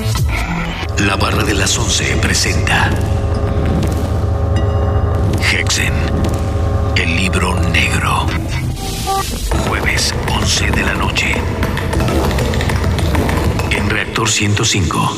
La Barra de las 11 presenta Hexen, el libro negro. Jueves, 11 de la noche. En Reactor 105.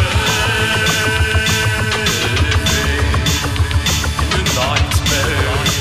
Nightmare.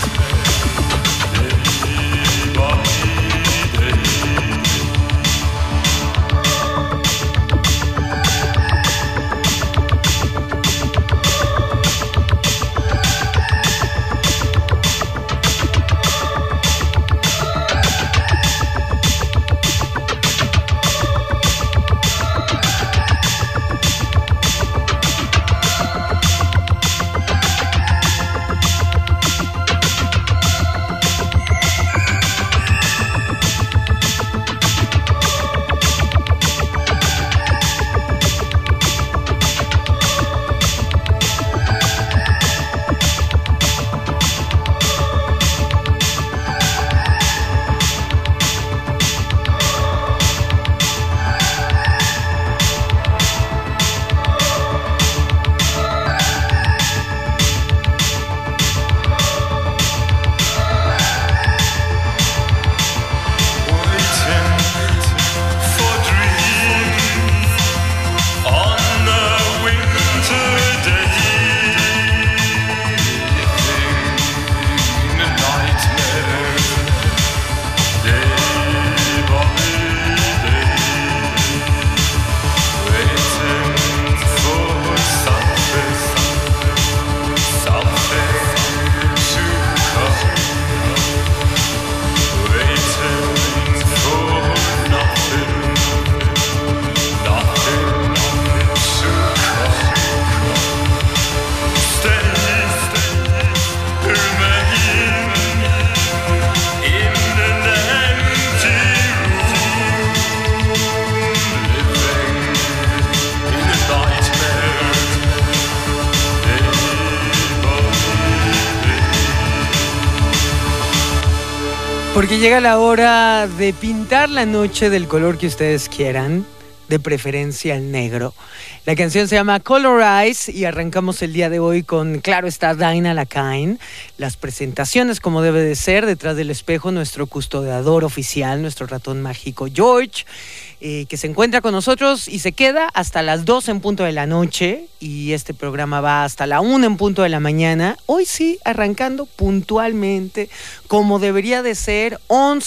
Porque llega la hora de pintar la noche del color que ustedes quieran, de preferencia el negro. La canción se llama Colorize y arrancamos el día de hoy con, claro está, Dinah Lacaine. Las presentaciones como debe de ser, detrás del espejo nuestro custodiador oficial, nuestro ratón mágico George, que se encuentra con nosotros y se queda hasta las 2 en punto de la noche, y este programa va hasta la 1 en punto de la mañana. Hoy sí, arrancando puntualmente, como debería de ser,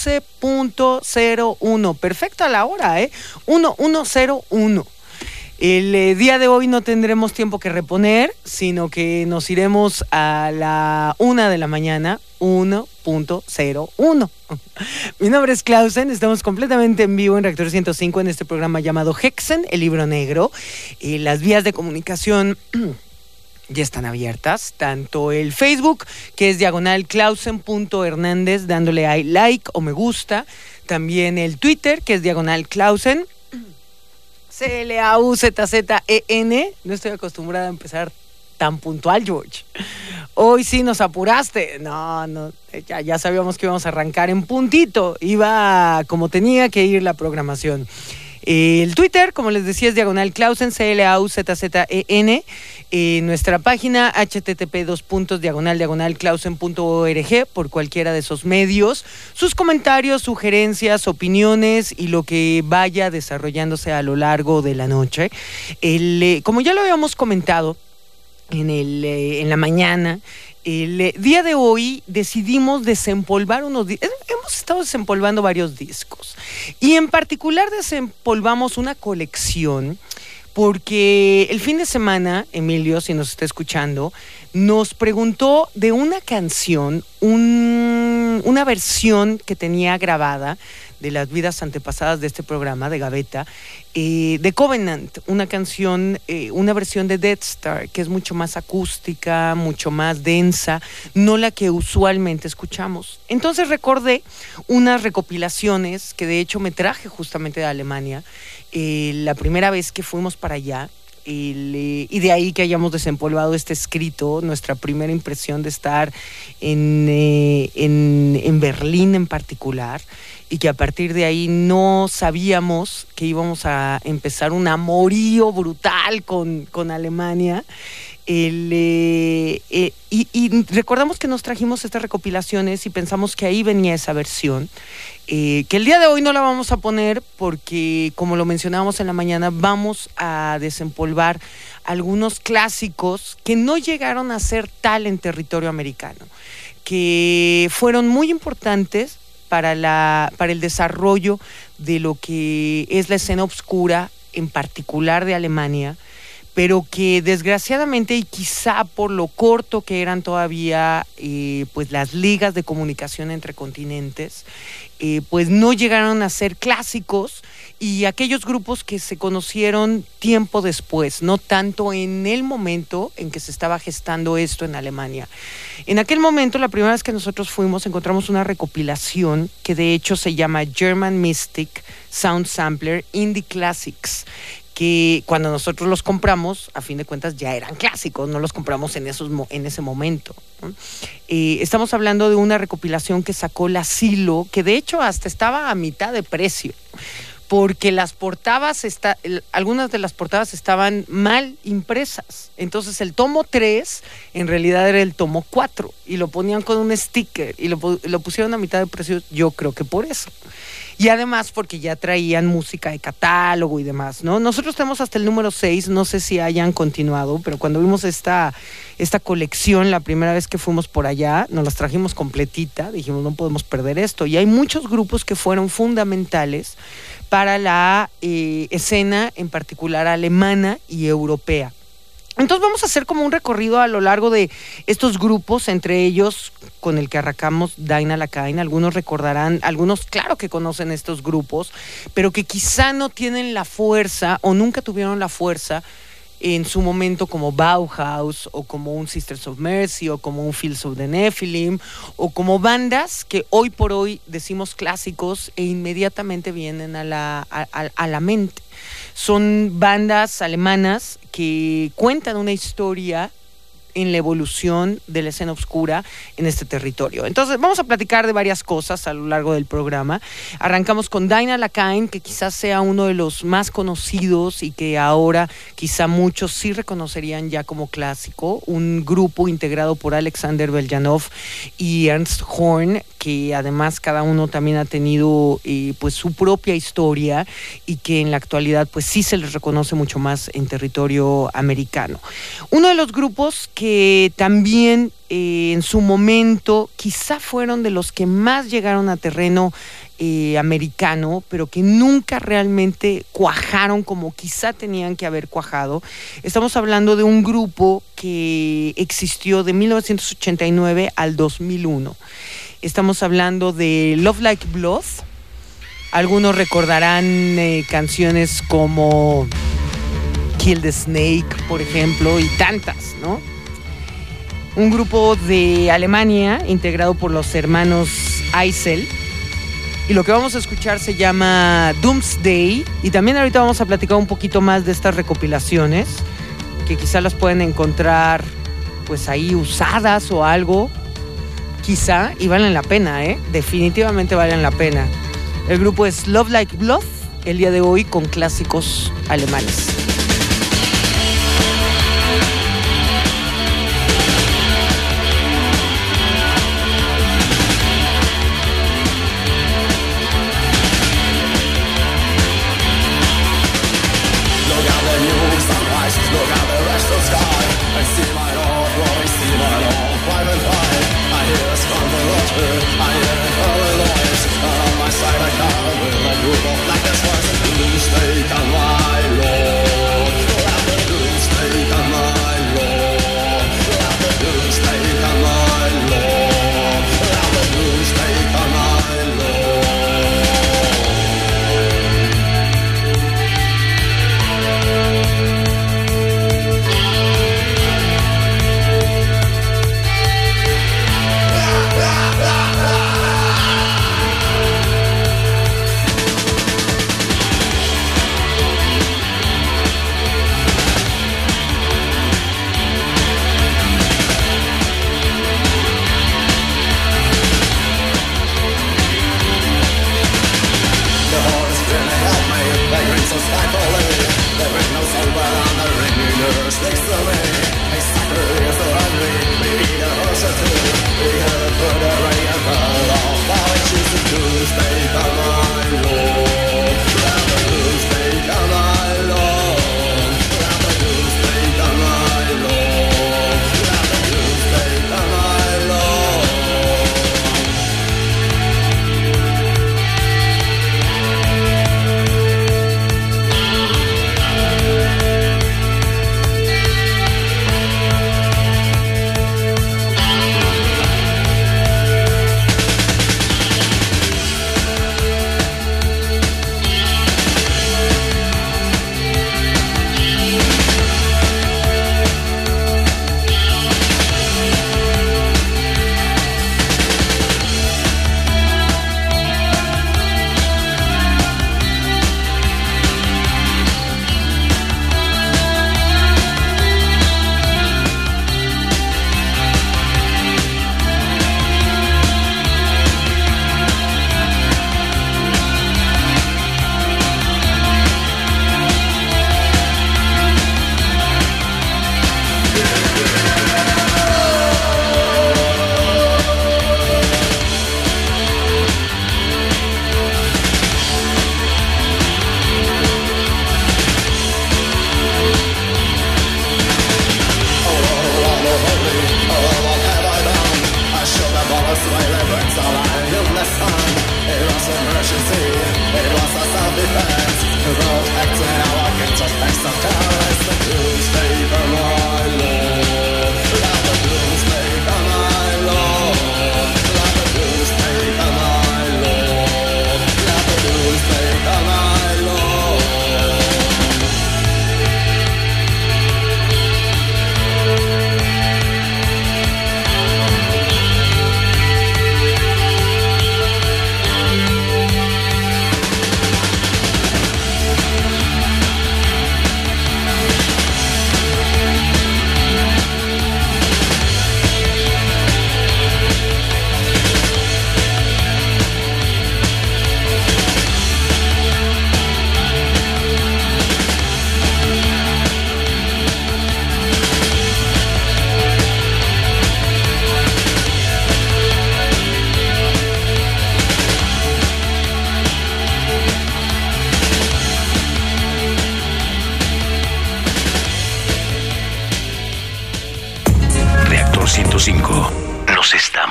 11.01. Perfecto a la hora, 11:01. El día de hoy no tendremos tiempo que reponer, sino que nos iremos a la 1 de la mañana, 1.01. Mi nombre es Clausen, estamos completamente en vivo en Reactor 105 en este programa llamado Hexen, el libro negro. Las vías de comunicación ya están abiertas, tanto el Facebook, que es /Clausen.Hernández, dándole a like o me gusta, también el Twitter, que es /Clausen, CLAUZZEN. No estoy acostumbrada a empezar tan puntual, George. Hoy sí nos apuraste. No, ya sabíamos que íbamos a arrancar en puntito. Iba como tenía que ir la programación. El Twitter, como les decía, es /Clausen, CLAUZZEN. Nuestra página, http://clausen.org, por cualquiera de esos medios. Sus comentarios, sugerencias, opiniones y lo que vaya desarrollándose a lo largo de la noche. Como ya lo habíamos comentado en la mañana, el día de hoy decidimos desempolvar hemos estado desempolvando varios discos, y en particular desempolvamos una colección porque el fin de semana, Emilio, si nos está escuchando, nos preguntó de una canción, una versión que tenía grabada de las vidas antepasadas de este programa, de Gaveta, de Covenant, una canción, una versión de Death Star, que es mucho más acústica, mucho más densa, no la que usualmente escuchamos. Entonces recordé unas recopilaciones que de hecho me traje justamente de Alemania, la primera vez que fuimos para allá, y de ahí que hayamos desempolvado este escrito, nuestra primera impresión de estar en Berlín en particular, y que a partir de ahí no sabíamos que íbamos a empezar un amorío brutal con Alemania. Y recordamos que nos trajimos estas recopilaciones y pensamos que ahí venía esa versión, que el día de hoy no la vamos a poner porque, como lo mencionábamos en la mañana, vamos a desempolvar algunos clásicos que no llegaron a ser tal en territorio americano, que fueron muy importantes para el desarrollo de lo que es la escena obscura, en particular de Alemania, pero que desgraciadamente, y quizá por lo corto que eran todavía pues las ligas de comunicación entre continentes, pues no llegaron a ser clásicos, y aquellos grupos que se conocieron tiempo después, no tanto en el momento en que se estaba gestando esto en Alemania. En aquel momento, la primera vez que nosotros fuimos, encontramos una recopilación que de hecho se llama German Mystic Sound Sampler Indie Classics, que cuando nosotros los compramos, a fin de cuentas ya eran clásicos, no los compramos en ese momento, ¿no? Estamos hablando de una recopilación que sacó la Silo, que de hecho hasta estaba a mitad de precio, porque algunas de las portadas estaban mal impresas. Entonces el tomo 3 en realidad era el tomo 4, y lo ponían con un sticker y lo pusieron a mitad de precio, yo creo que por eso. Y además porque ya traían música de catálogo y demás, ¿no? Nosotros tenemos hasta el número 6, no sé si hayan continuado, pero cuando vimos esta colección la primera vez que fuimos por allá, nos las trajimos completita, dijimos no podemos perder esto. Y hay muchos grupos que fueron fundamentales para la escena, en particular alemana y europea. Entonces vamos a hacer como un recorrido a lo largo de estos grupos, entre ellos con el que arrancamos Dinah Lacaine. Algunos recordarán, algunos claro que conocen estos grupos, pero que quizá no tienen la fuerza o nunca tuvieron la fuerza en su momento, como Bauhaus o como un Sisters of Mercy o como un Fields of the Nephilim, o como bandas que hoy por hoy decimos clásicos e inmediatamente vienen a la mente. Son bandas alemanas que cuentan una historia en la evolución de la escena oscura en este territorio. Entonces vamos a platicar de varias cosas a lo largo del programa. Arrancamos con Dinah LaKine, que quizás sea uno de los más conocidos y que ahora quizá muchos sí reconocerían ya como clásico, un grupo integrado por Alexander Beljanov y Ernst Horn, que además cada uno también ha tenido pues su propia historia y que en la actualidad pues sí se les reconoce mucho más en territorio americano. Uno de los grupos que también en su momento quizá fueron de los que más llegaron a terreno americano, pero que nunca realmente cuajaron como quizá tenían que haber cuajado. Estamos hablando de un grupo que existió de 1989 al 2001. Estamos hablando de Love Like Blood. Algunos recordarán canciones como Kill the Snake, por ejemplo, y tantas, ¿no? Un grupo de Alemania integrado por los hermanos Eisel. Y lo que vamos a escuchar se llama Doomsday. Y también ahorita vamos a platicar un poquito más de estas recopilaciones, que quizá las pueden encontrar pues ahí usadas o algo. Quizá, y valen la pena, definitivamente valen la pena. El grupo es Love Like Blood, el día de hoy con clásicos alemanes. Like this was a mistake on my lawn.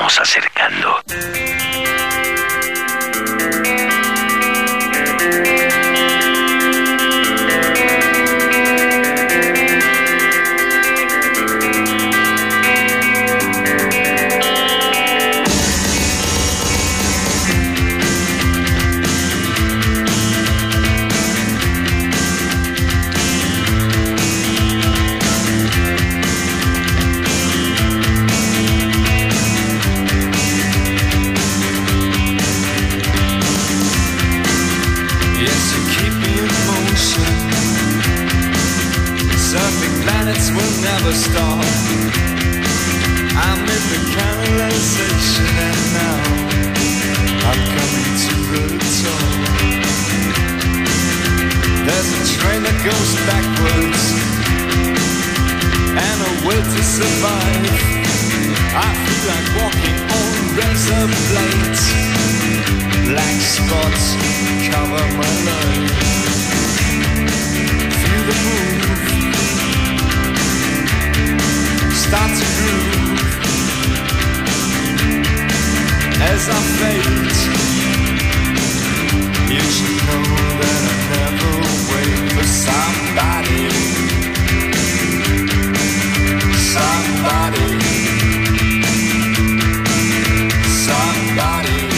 estamos acercando. Never stop. I'm in the canalization and now I'm coming to the top. There's a train that goes backwards and a will to survive. I feel like walking on razor blades. Black spots cover my life. Feel the move, start to groove as I fade. You should know that I never wait for somebody. Somebody. Somebody.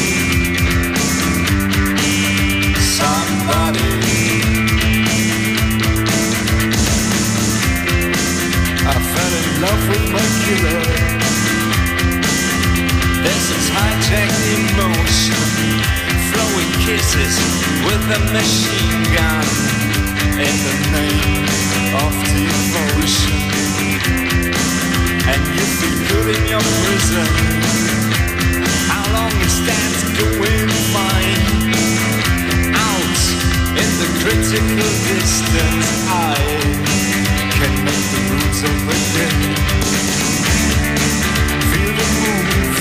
Somebody. I fell in love with my killer. This is hijacked emotion, flowing kisses with a machine gun in the name of devotion. And you feel good in your prison. How long is that going fine? Out in the critical distance, I can make the rules of the game. Feel the move,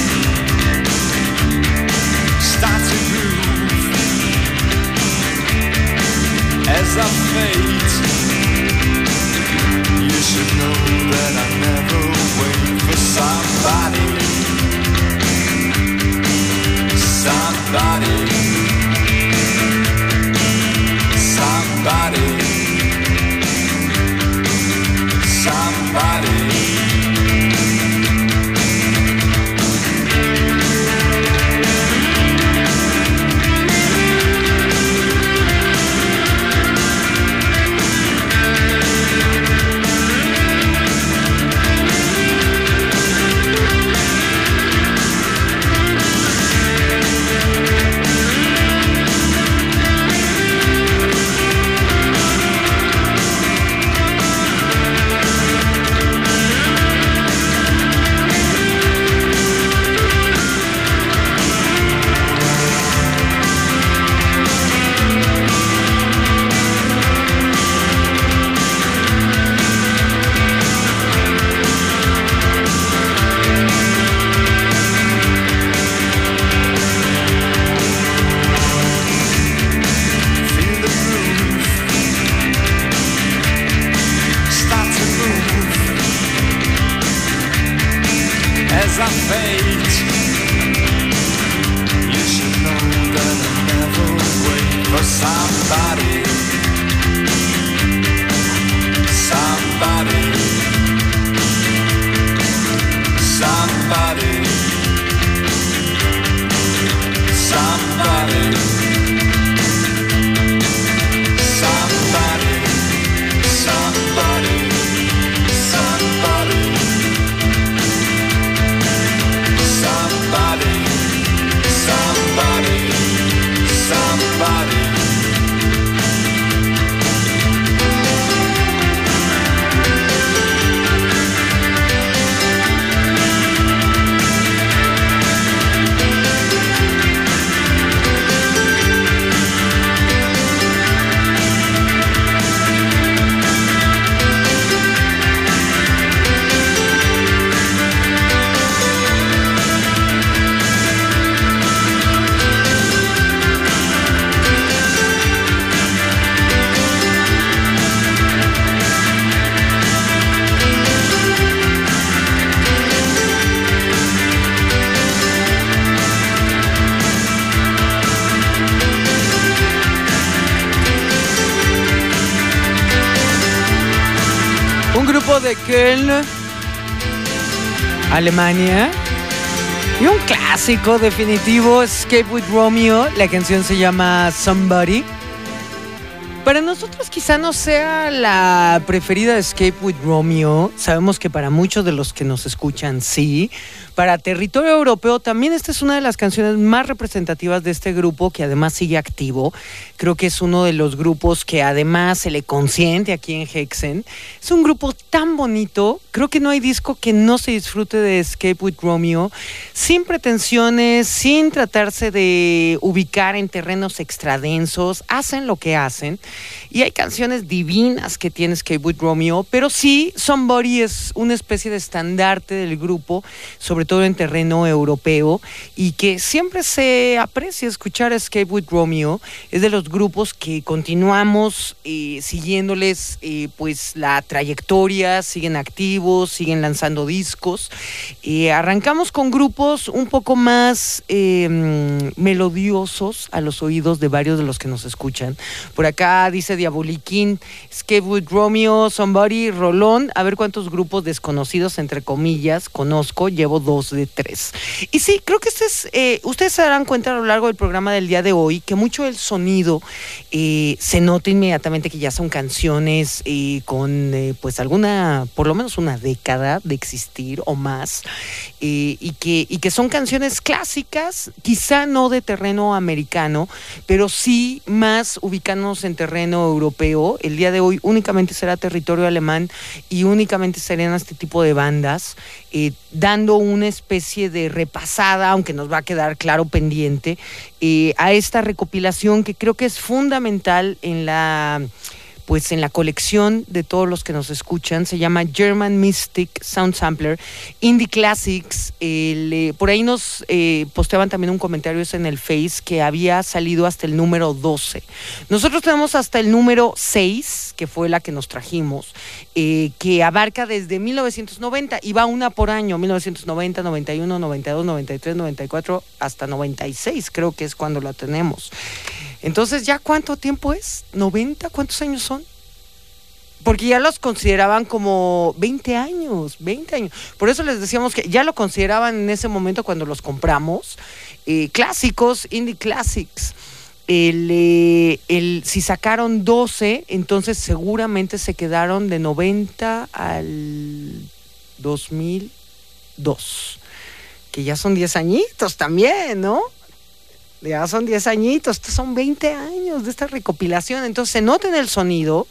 start to groove as I fade. You should know that I never wait for somebody. Somebody. Somebody. Somebody. As I fade, you should know that I never wait for somebody. Somebody. Somebody. Somebody. Somebody. Somebody. Somebody. Somebody, somebody, somebody. de Köln, Alemania. Y un clásico definitivo, Escape with Romeo. La canción se llama Somebody. Para nosotros quizá no sea la preferida de Escape with Romeo. Sabemos que para muchos de los que nos escuchan sí. Para territorio europeo también esta es una de las canciones más representativas de este grupo, que además sigue activo. Creo que es uno de los grupos que además se le consiente aquí en Hexen. Es un grupo tan bonito. Creo que no hay disco que no se disfrute de Escape with Romeo, sin pretensiones, sin tratarse de ubicar en terrenos extradensos. Hacen lo que hacen. Y hay canciones divinas que tiene Escape with Romeo, pero sí, Somebody es una especie de estandarte del grupo, sobre todo en terreno europeo, y que siempre se aprecia escuchar Escape with Romeo. Es de los grupos que continuamos siguiéndoles pues la trayectoria, siguen activos, siguen lanzando discos. Arrancamos con grupos un poco más melodiosos a los oídos de varios de los que nos escuchan. Por acá dice Diaboliquín, Escape with Romeo, Somebody, Rolón. A ver cuántos grupos desconocidos, entre comillas, conozco. Llevo 2 de 3. Y sí, creo que ustedes se darán cuenta a lo largo del programa del día de hoy que mucho del sonido se nota inmediatamente que ya son canciones con pues alguna, por lo menos una década de existir o más, y que son canciones clásicas, quizá no de terreno americano, pero sí más ubicanos en terreno europeo. El día de hoy únicamente será territorio alemán y únicamente serían este tipo de bandas, dando una especie de repasada, aunque nos va a quedar claro pendiente, a esta recopilación que creo que es fundamental en la colección de todos los que nos escuchan. Se llama German Mystic Sound Sampler Indie Classics. Por ahí nos posteaban también un comentario en el Face que había salido hasta el número 12. Nosotros tenemos hasta el número 6, que fue la que nos trajimos, que abarca desde 1990 y va una por año: 1990, 91, 92, 93, 94, hasta 96 creo que es cuando la tenemos. Entonces, ¿ya cuánto tiempo es? ¿90? ¿Cuántos años son? Porque ya los consideraban como 20 años. Por eso les decíamos que ya lo consideraban en ese momento cuando los compramos. Clásicos, indie classics. Si sacaron 12, entonces seguramente se quedaron de 90 al 2002. Que ya son 10 añitos también, ¿no? Ya son 10 añitos, estos son 20 años de esta recopilación. Entonces se nota en el sonido.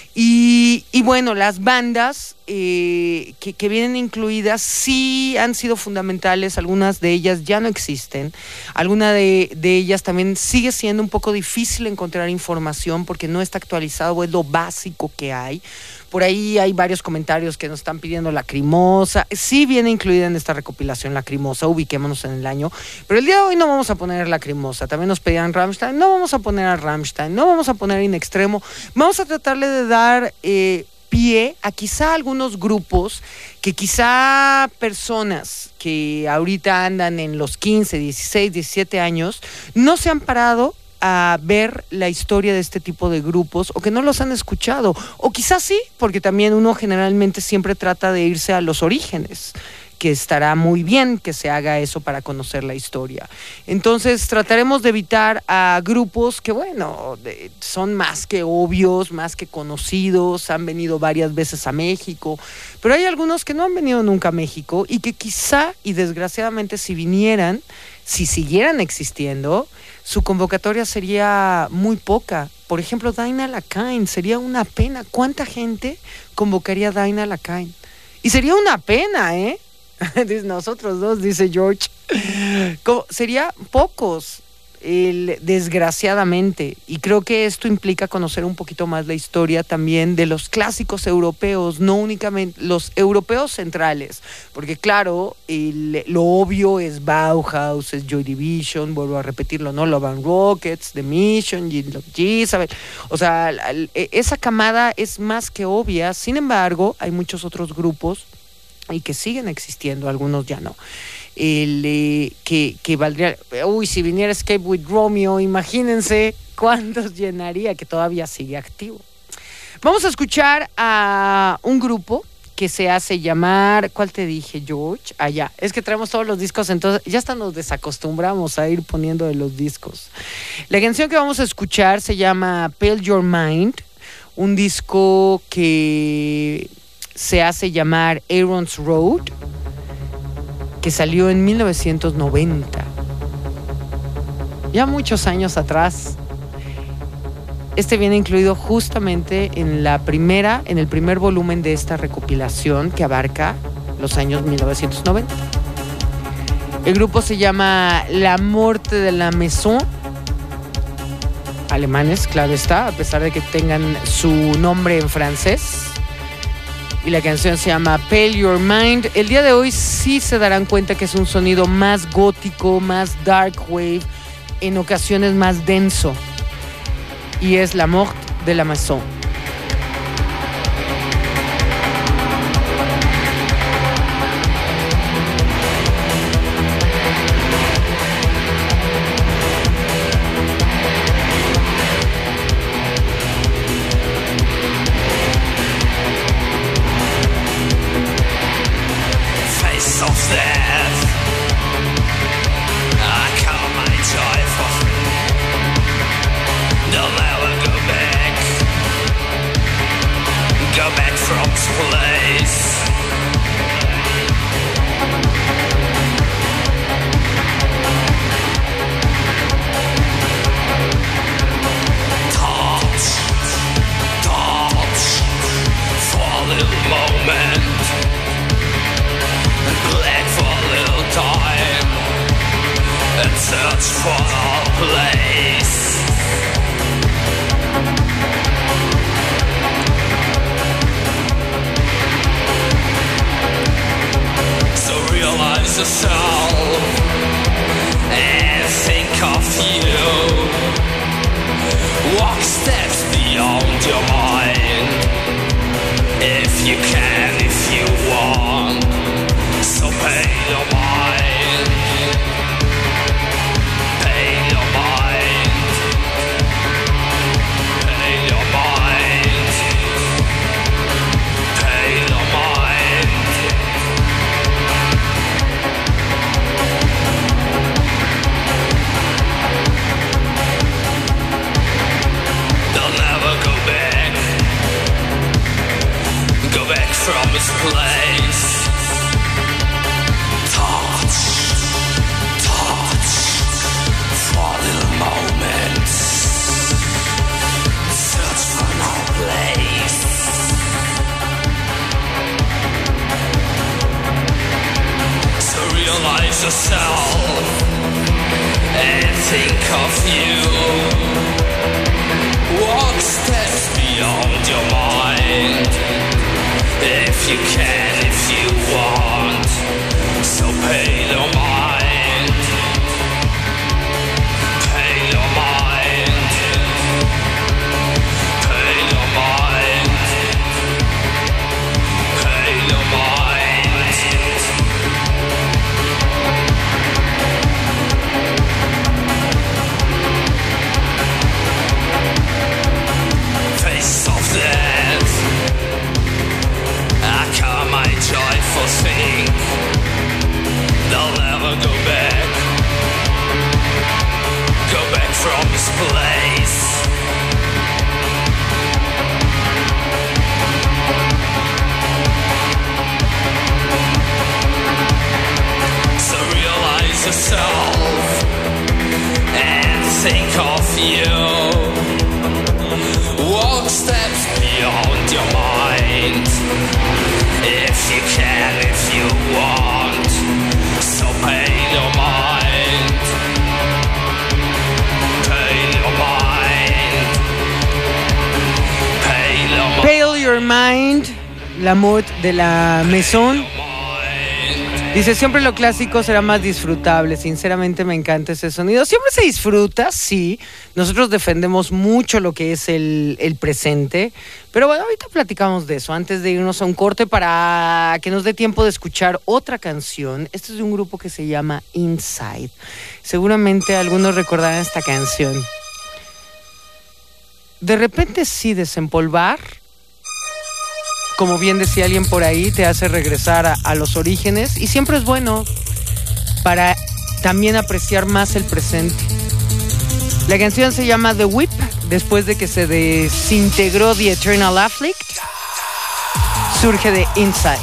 Y bueno, las bandas que vienen incluidas sí han sido fundamentales. Algunas de ellas ya no existen. Alguna de ellas también sigue siendo un poco difícil encontrar información porque no está actualizado, es lo básico que hay. Por ahí hay varios comentarios que nos están pidiendo Lacrimosa. Sí viene incluida en esta recopilación Lacrimosa, ubiquémonos en el año. Pero el día de hoy no vamos a poner Lacrimosa. También nos pedían Rammstein. No vamos a poner a Rammstein. No vamos a poner In Extremo. Vamos a tratarle de dar pie a quizá algunos grupos que quizá personas que ahorita andan en los 15, 16, 17 años no se han parado a ver la historia de este tipo de grupos, o que no los han escuchado, o quizás sí, porque también uno generalmente siempre trata de irse a los orígenes, que estará muy bien que se haga eso para conocer la historia. Entonces trataremos de evitar a grupos que, bueno, son más que obvios, más que conocidos, han venido varias veces a México, pero hay algunos que no han venido nunca a México y que quizá, y desgraciadamente si vinieran, si siguieran existiendo, su convocatoria sería muy poca. Por ejemplo, Dinah Lacaine, sería una pena. ¿Cuánta gente convocaría a Dinah Lacaine? Y sería una pena, ¿eh? Nosotros dos, dice George. Sería pocos, desgraciadamente. Y creo que esto implica conocer un poquito más la historia también de los clásicos europeos, no únicamente los europeos centrales. Porque claro, lo obvio es Bauhaus, es Joy Division, vuelvo a repetirlo, ¿no? Love and Rockets, The Mission, Gisabel. O sea, esa camada es más que obvia. Sin embargo, hay muchos otros grupos y que siguen existiendo, algunos ya no. Que valdría, si viniera Escape with Romeo, imagínense cuántos llenaría, que todavía sigue activo. Vamos a escuchar a un grupo que se hace llamar, ¿cuál te dije, George? Ya, es que traemos todos los discos, entonces ya hasta nos desacostumbramos a ir poniendo de los discos. La canción que vamos a escuchar se llama Pale Your Mind, un disco que se hace llamar Aaron's Road, que salió en 1990, ya muchos años atrás. Este viene incluido justamente en el primer volumen de esta recopilación que abarca los años 1990. El grupo se llama La Morte de la Maison. Alemanes, claro está, a pesar de que tengan su nombre en francés. Y la canción se llama Pale Your Mind. El día de hoy sí se darán cuenta que es un sonido más gótico, más dark wave, en ocasiones más denso. Y es La Morte de la Maison. Face of death, I count my joy for they'll never go back from this place. Thoughts for a little moment, glad for a little time, and search for a place. Realize yourself and think of you. Walk steps beyond your mind, if you can, if you want. So pay your mind, pay your mind, pay your mind, pay your mind. From this place, thoughts for little moments, search for no place. So realize yourself and think of you. Walk steps beyond your mind, if you can, if you want. So pay your mind, pay your mind, pay your mind, pay your mind. Face of death, I count my joyful thing. They'll never go back from this place. So realize yourself and think of you. Walk steps beyond your mind, if you can, if you want. So pay your mind, pay your mind, pay your mind. Pale Your Mind, La Morte de la Maison. Dice, siempre lo clásico será más disfrutable. Sinceramente me encanta ese sonido. Siempre se disfruta, sí. Nosotros defendemos mucho lo que es el presente. Pero bueno, ahorita platicamos de eso. Antes de irnos a un corte para que nos dé tiempo de escuchar otra canción. Este es de un grupo que se llama Inside. Seguramente algunos recordarán esta canción. De repente sí, desempolvar como bien decía alguien por ahí, te hace regresar a los orígenes y siempre es bueno para también apreciar más el presente. La canción se llama The Whip, después de que se desintegró The Eternal Afflict, surge de Inside.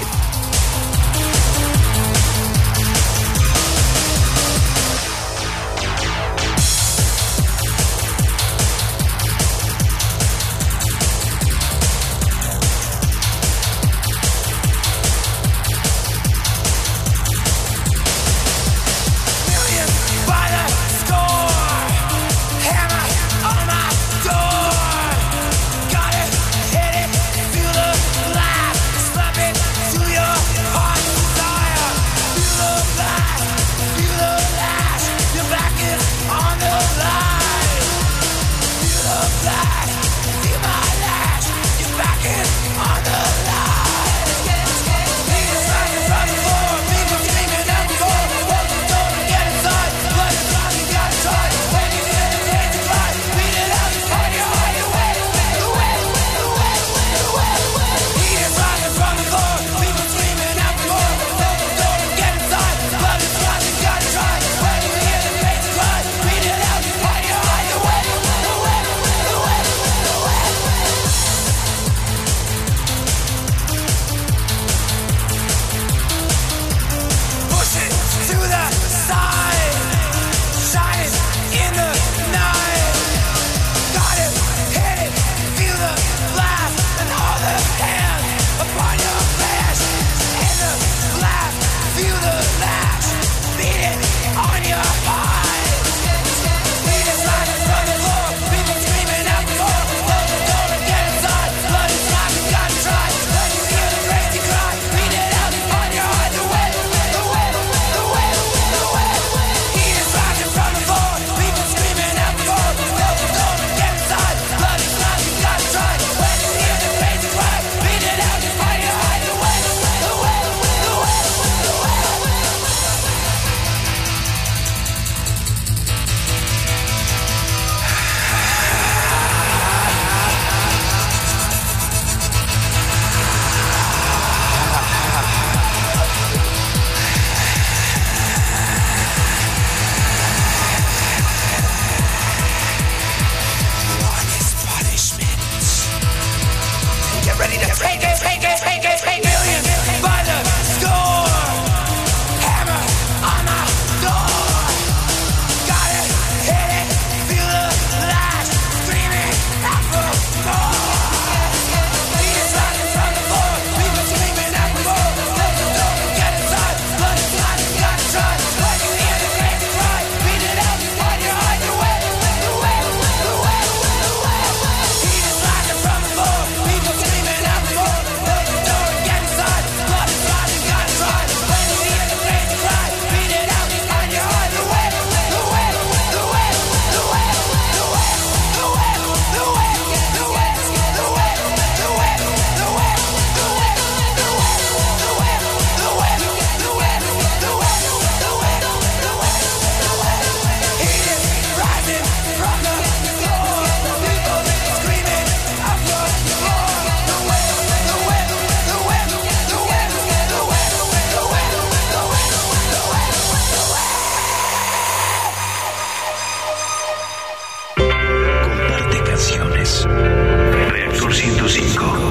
Reactor 105.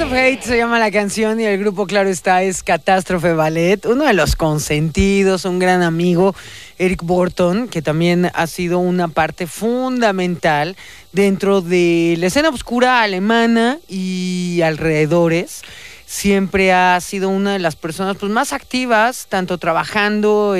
of Hate se llama la canción y el grupo, claro está, es Catástrofe Ballet. Uno de los consentidos, un gran amigo, Eric Burton, que también ha sido una parte fundamental dentro de la escena oscura alemana y alrededores. Siempre ha sido una de las personas pues, más activas, tanto trabajando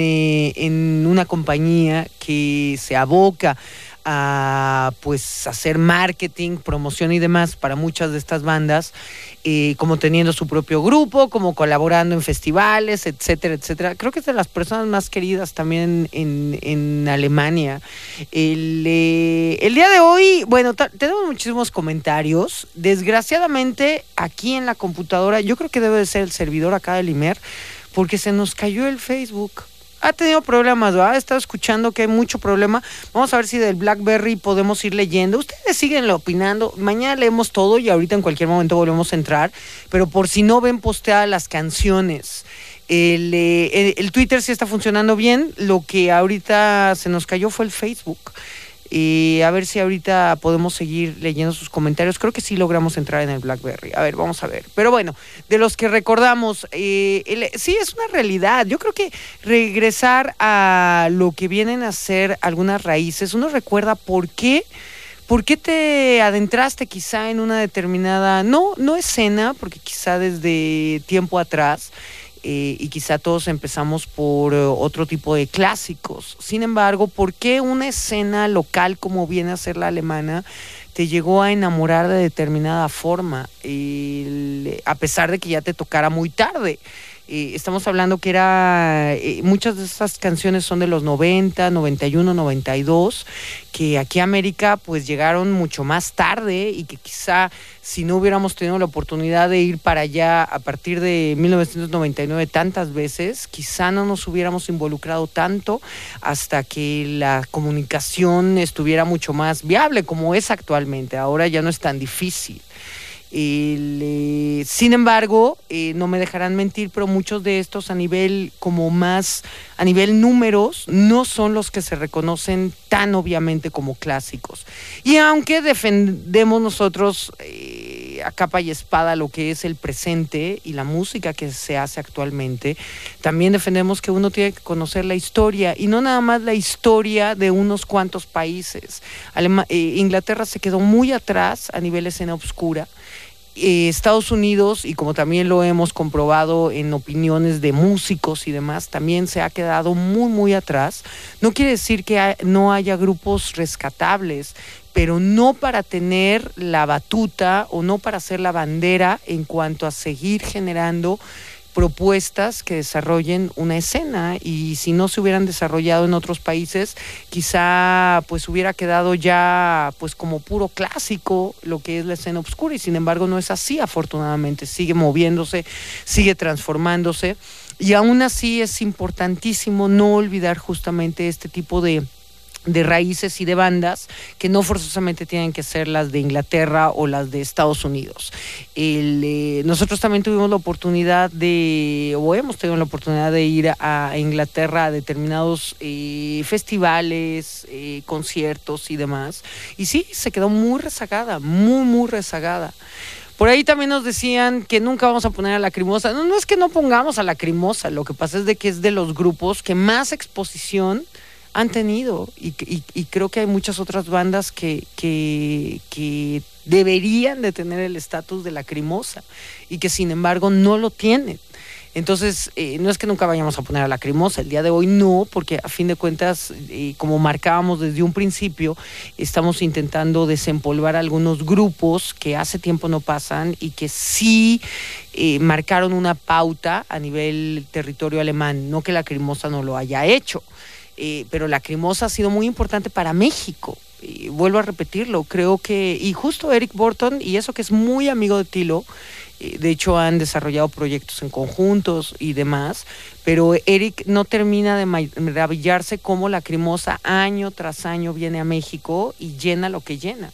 en una compañía que se aboca a pues hacer marketing, promoción y demás para muchas de estas bandas, como teniendo su propio grupo, como colaborando en festivales, etcétera, etcétera. Creo que es de las personas más queridas también en Alemania. El día de hoy, bueno, tenemos muchísimos comentarios. Desgraciadamente, aquí en la computadora, yo creo que debe de ser el servidor acá del Imer, porque se nos cayó el Facebook. Ha tenido problemas, ¿verdad? He estado escuchando que hay mucho problema. Vamos a ver si del BlackBerry podemos ir leyendo. Ustedes siguen opinando. Mañana leemos todo y ahorita en cualquier momento volvemos a entrar. Pero por si no ven posteadas las canciones. El Twitter sí está funcionando bien. Lo que ahorita se nos cayó fue el Facebook. A ver si ahorita podemos seguir leyendo sus comentarios. Creo que sí logramos entrar en el BlackBerry. A ver, vamos a ver. Pero bueno, de los que recordamos, sí es una realidad. Yo creo que regresar a lo que vienen a ser algunas raíces, uno recuerda por qué te adentraste quizá en una determinada, no escena, porque quizá desde tiempo atrás, y quizá todos empezamos por otro tipo de clásicos. Sin embargo, ¿por qué una escena local como viene a ser la alemana te llegó a enamorar de determinada forma, a pesar de que ya te tocara muy tarde? Estamos hablando que muchas de esas canciones son de los 90, 91, 92, que aquí a América pues llegaron mucho más tarde y que quizá si no hubiéramos tenido la oportunidad de ir para allá a partir de 1999 tantas veces, quizá no nos hubiéramos involucrado tanto hasta que la comunicación estuviera mucho más viable como es actualmente. Ahora ya no es tan difícil. Sin embargo, no me dejarán mentir, pero muchos de estos a nivel números no son los que se reconocen tan obviamente como clásicos. Y aunque defendemos nosotros a capa y espada lo que es el presente y la música que se hace actualmente, también defendemos que uno tiene que conocer la historia, y no nada más la historia de unos cuantos países. Inglaterra se quedó muy atrás a nivel escena oscura. Estados Unidos, y como también lo hemos comprobado en opiniones de músicos y demás, también se ha quedado muy muy atrás. No quiere decir que no haya grupos rescatables, pero no para tener la batuta o no para ser la bandera en cuanto a seguir generando propuestas que desarrollen una escena. Y si no se hubieran desarrollado en otros países, quizá pues hubiera quedado ya pues como puro clásico lo que es la escena oscura, y sin embargo no es así. Afortunadamente sigue moviéndose, sigue transformándose, y aún así es importantísimo no olvidar justamente este tipo de raíces y de bandas que no forzosamente tienen que ser las de Inglaterra o las de Estados Unidos. Nosotros también tuvimos la oportunidad hemos tenido la oportunidad de ir a Inglaterra a determinados festivales, conciertos y demás, y sí, se quedó muy rezagada, muy muy rezagada. Por ahí también nos decían que nunca vamos a poner a Lacrimosa. No es que no pongamos a Lacrimosa, lo que pasa es de que es de los grupos que más exposición han tenido, y creo que hay muchas otras bandas que deberían de tener el estatus de Lacrimosa y que sin embargo no lo tienen. Entonces, no es que nunca vayamos a poner a Lacrimosa, el día de hoy no, porque a fin de cuentas, como marcábamos desde un principio, estamos intentando desempolvar algunos grupos que hace tiempo no pasan y que sí marcaron una pauta a nivel territorio alemán. No que Lacrimosa no lo haya hecho, pero Lacrimosa ha sido muy importante para México. Vuelvo a repetirlo, creo que, y justo Eric Burton, y eso que es muy amigo de Tilo, de hecho han desarrollado proyectos en conjuntos y demás, pero Eric no termina de maravillarse cómo Lacrimosa año tras año viene a México y llena lo que llena.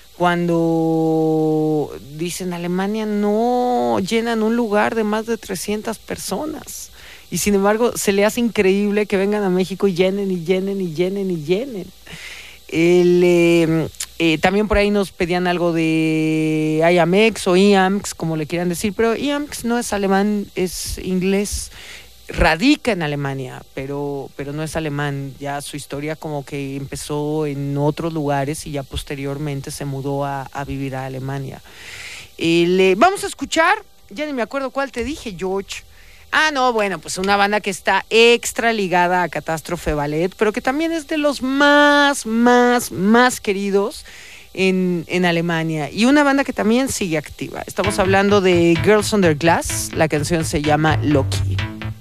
Cuando dicen Alemania no llenan un lugar de más de 300 personas. Y sin embargo, se le hace increíble que vengan a México y llenen y llenen y llenen y llenen. También por ahí nos pedían algo de IAMX o IAMX, como le quieran decir, pero IAMX no es alemán, es inglés. Radica en Alemania, pero no es alemán. Ya su historia como que empezó en otros lugares y ya posteriormente se mudó a vivir a Alemania. Vamos a escuchar, ya ni me acuerdo cuál te dije, George. Bueno, pues una banda que está extra ligada a Catástrofe Ballet, pero que también es de los más queridos en Alemania. Y una banda que también sigue activa. Estamos hablando de Girls Under Glass. La canción se llama Loki.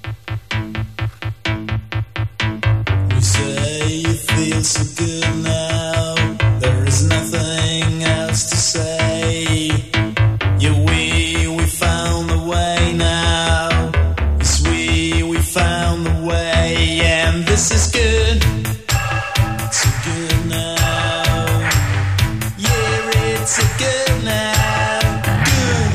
You say you feel so good now. There is nothing else to say. We found the way now. Yes, we found the way, and this is good. So good now. Yeah, it's a good now. Good.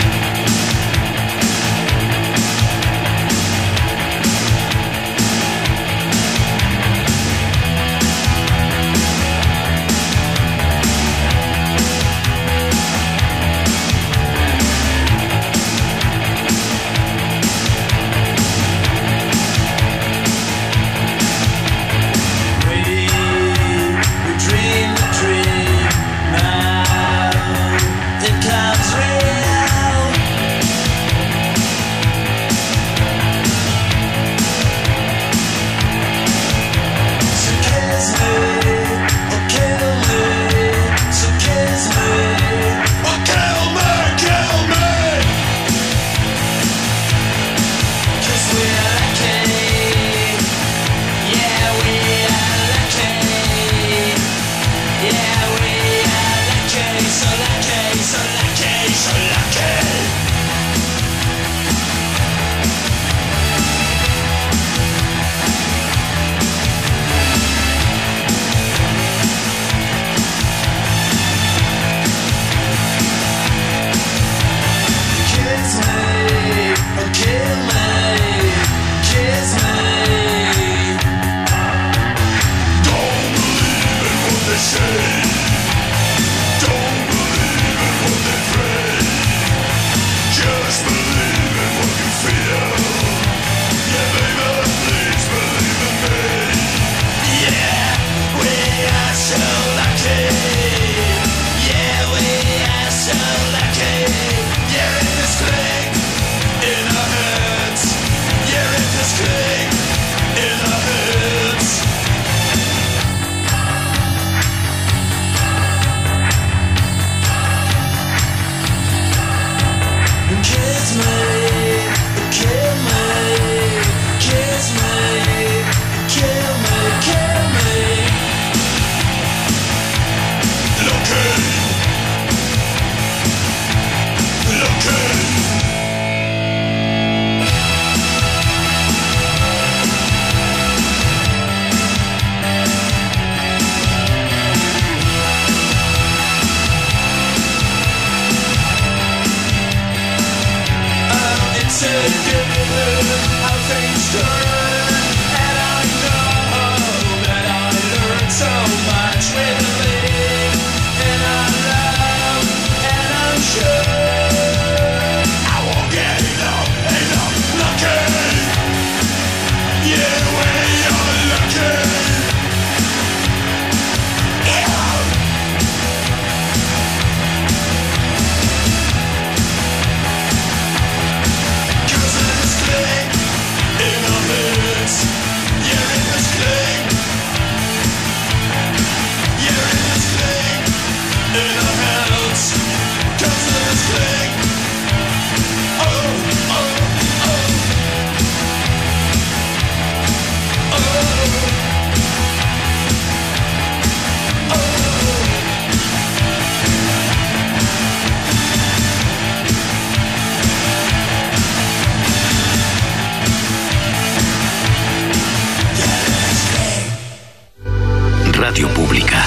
Radio Pública.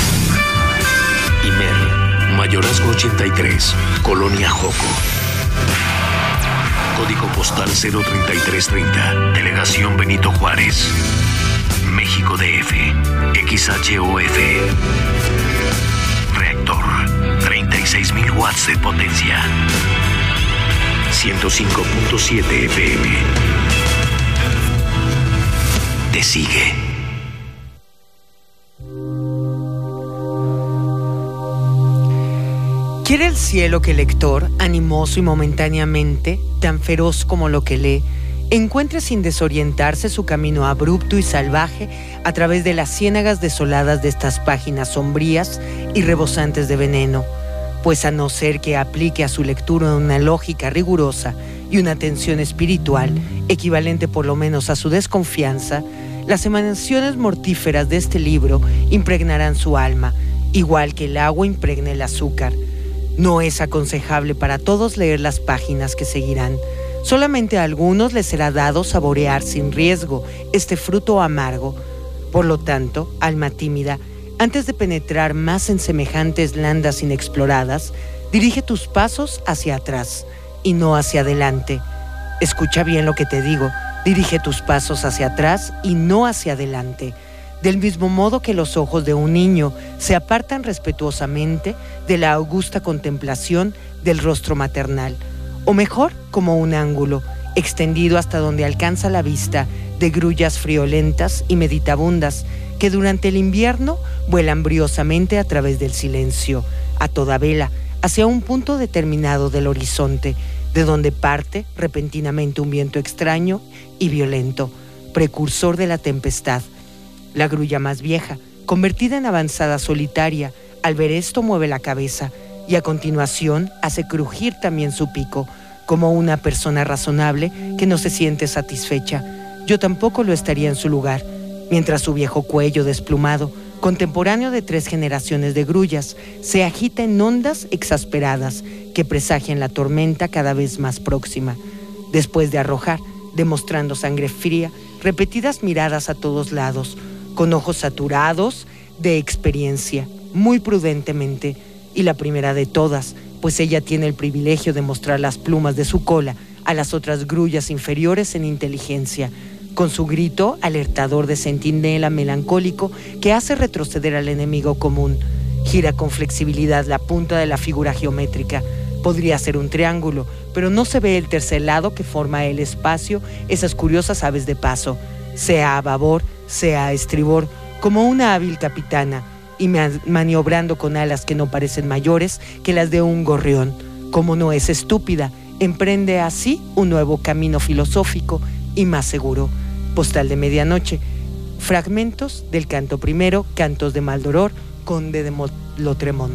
Imer, Mayorazgo 83, Colonia Joco. Código postal 03330, Delegación Benito Juárez, México DF, XHOF. 16.000 watts de potencia. 105.7 FM. Te sigue. Quiere el cielo que el lector, animoso y momentáneamente, tan feroz como lo que lee, encuentre sin desorientarse su camino abrupto y salvaje a través de las ciénagas desoladas de estas páginas sombrías y rebosantes de veneno, pues a no ser que aplique a su lectura una lógica rigurosa y una atención espiritual, equivalente por lo menos a su desconfianza, las emanaciones mortíferas de este libro impregnarán su alma, igual que el agua impregna el azúcar. No es aconsejable para todos leer las páginas que seguirán. Solamente a algunos les será dado saborear sin riesgo este fruto amargo. Por lo tanto, alma tímida, antes de penetrar más en semejantes landas inexploradas, dirige tus pasos hacia atrás y no hacia adelante. Escucha bien lo que te digo, dirige tus pasos hacia atrás y no hacia adelante. Del mismo modo que los ojos de un niño se apartan respetuosamente de la augusta contemplación del rostro maternal, o mejor, como un ángulo, extendido hasta donde alcanza la vista de grullas friolentas y meditabundas que durante el invierno vuelan briosamente a través del silencio, a toda vela, hacia un punto determinado del horizonte, de donde parte repentinamente un viento extraño y violento, precursor de la tempestad. La grulla más vieja, convertida en avanzada solitaria, al ver esto mueve la cabeza y a continuación hace crujir también su pico, como una persona razonable que no se siente satisfecha. Yo tampoco lo estaría en su lugar, mientras su viejo cuello desplumado, contemporáneo de 3 generaciones de grullas, se agita en ondas exasperadas que presagian la tormenta cada vez más próxima. Después de arrojar, demostrando sangre fría, repetidas miradas a todos lados, con ojos saturados de experiencia, muy prudentemente, y la primera de todas, pues ella tiene el privilegio de mostrar las plumas de su cola a las otras grullas inferiores en inteligencia, con su grito alertador de centinela melancólico que hace retroceder al enemigo común. Gira con flexibilidad la punta de la figura geométrica. Podría ser un triángulo, pero no se ve el tercer lado que forma el espacio, esas curiosas aves de paso, sea a babor, sea a estribor, como una hábil capitana, y maniobrando con alas que no parecen mayores que las de un gorrión. Como no es estúpida, emprende así un nuevo camino filosófico y más seguro. Postal de medianoche. Fragmentos del canto primero, Cantos de Maldoror, Conde de Lotremont.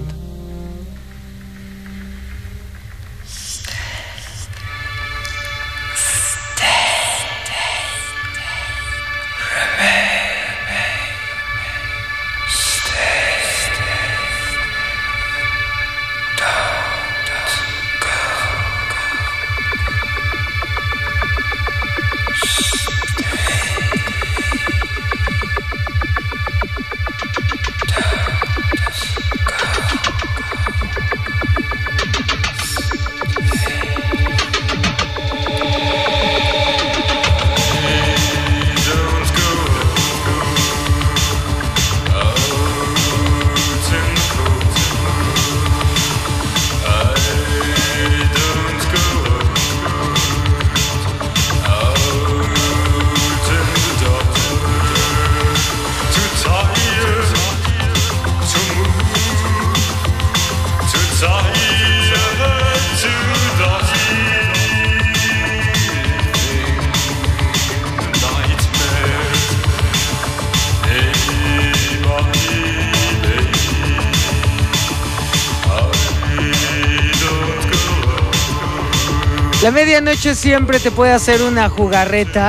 La medianoche siempre te puede hacer una jugarreta.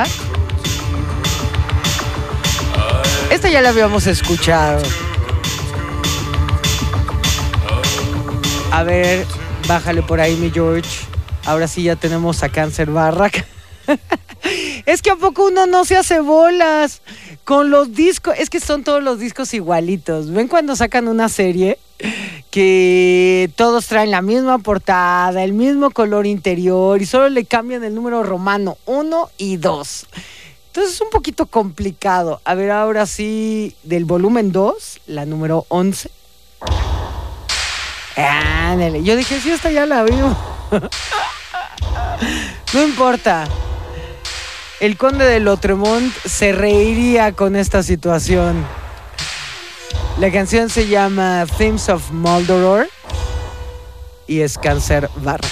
Esta ya la habíamos escuchado. A ver, bájale por ahí, mi George. Ahora sí ya tenemos a Cáncer Barra. Es que a poco uno no se hace bolas con los discos. Es que son todos los discos igualitos. ¿Ven cuando sacan una serie que todos traen la misma portada, el mismo color interior y solo le cambian el número romano 1 y 2? Entonces es un poquito complicado. A ver, ahora sí, del volumen 2, la número 11. Ándale. Yo dije, sí, esta ya la vimos. No importa. El conde de Lotremont se reiría con esta situación. La canción se llama Themes of Mordor y es Cáncer Barraca.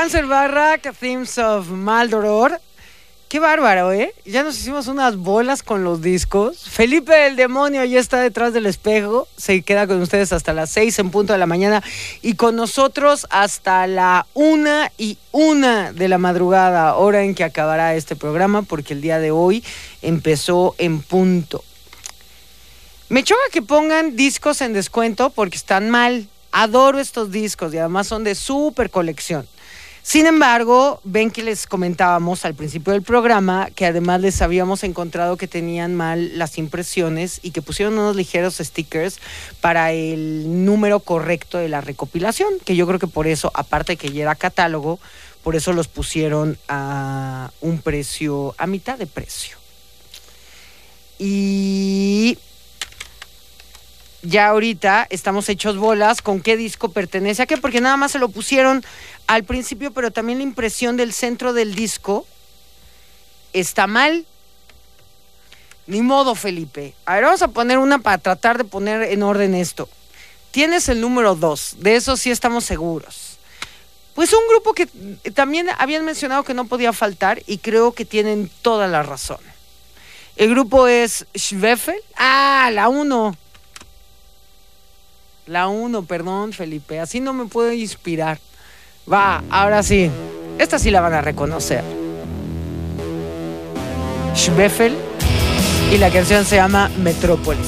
Cancelbarack, Themes of Maldoror. Qué bárbaro, ¿eh? Ya nos hicimos unas bolas con los discos. Felipe el Demonio ya está detrás del espejo. Se queda con ustedes hasta las 6 en punto de la mañana. Y con nosotros hasta la 1:01 de la madrugada, hora en que acabará este programa, porque el día de hoy empezó en punto. Me choca que pongan discos en descuento porque están mal. Adoro estos discos y además son de súper colección. Sin embargo, ven que les comentábamos al principio del programa que además les habíamos encontrado que tenían mal las impresiones y que pusieron unos ligeros stickers para el número correcto de la recopilación, que yo creo que por eso, aparte de que ya era catálogo, por eso los pusieron a un precio, a mitad de precio. Y ya ahorita estamos hechos bolas con qué disco pertenece a qué, porque nada más se lo pusieron al principio, pero también la impresión del centro del disco está mal. Ni modo, Felipe. A ver, vamos a poner una para tratar de poner en orden esto. Tienes el número 2, de eso sí estamos seguros. Pues un grupo que también habían mencionado que no podía faltar y creo que tienen toda la razón. El grupo es Schwefel. Ah, la 1. La 1, perdón, Felipe. Así no me puedo inspirar. Va, ahora sí. Esta sí la van a reconocer. Schwefel. Y la canción se llama Metrópolis.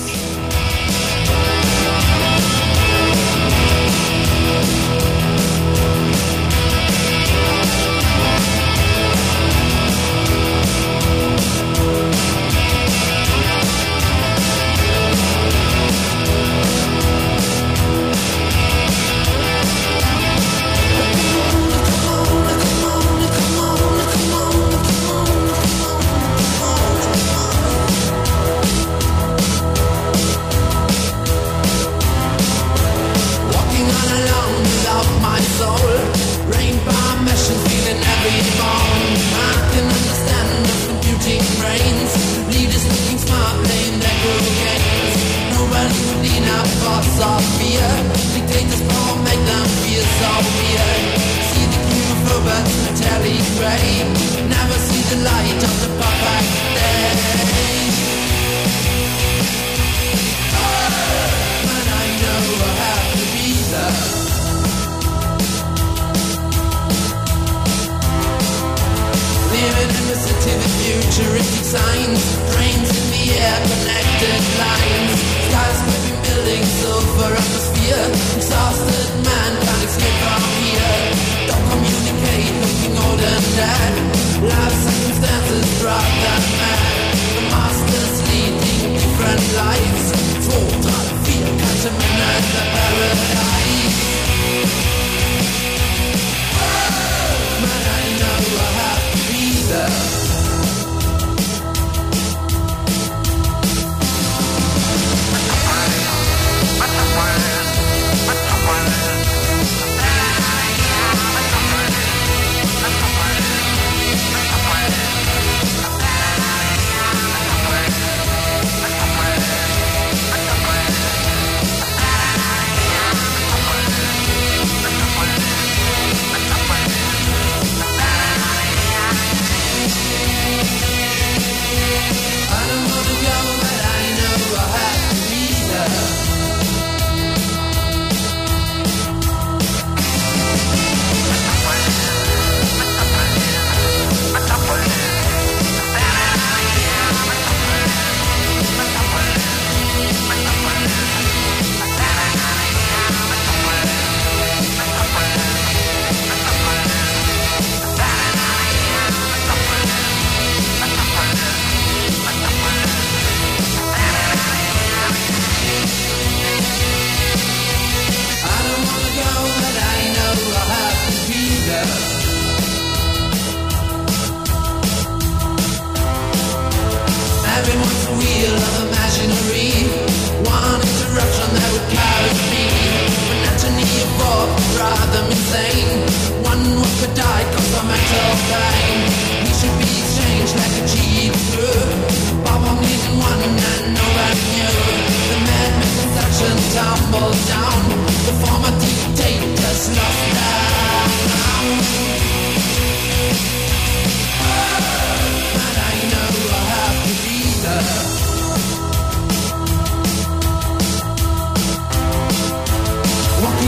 Tumble down, the former dictators lost down.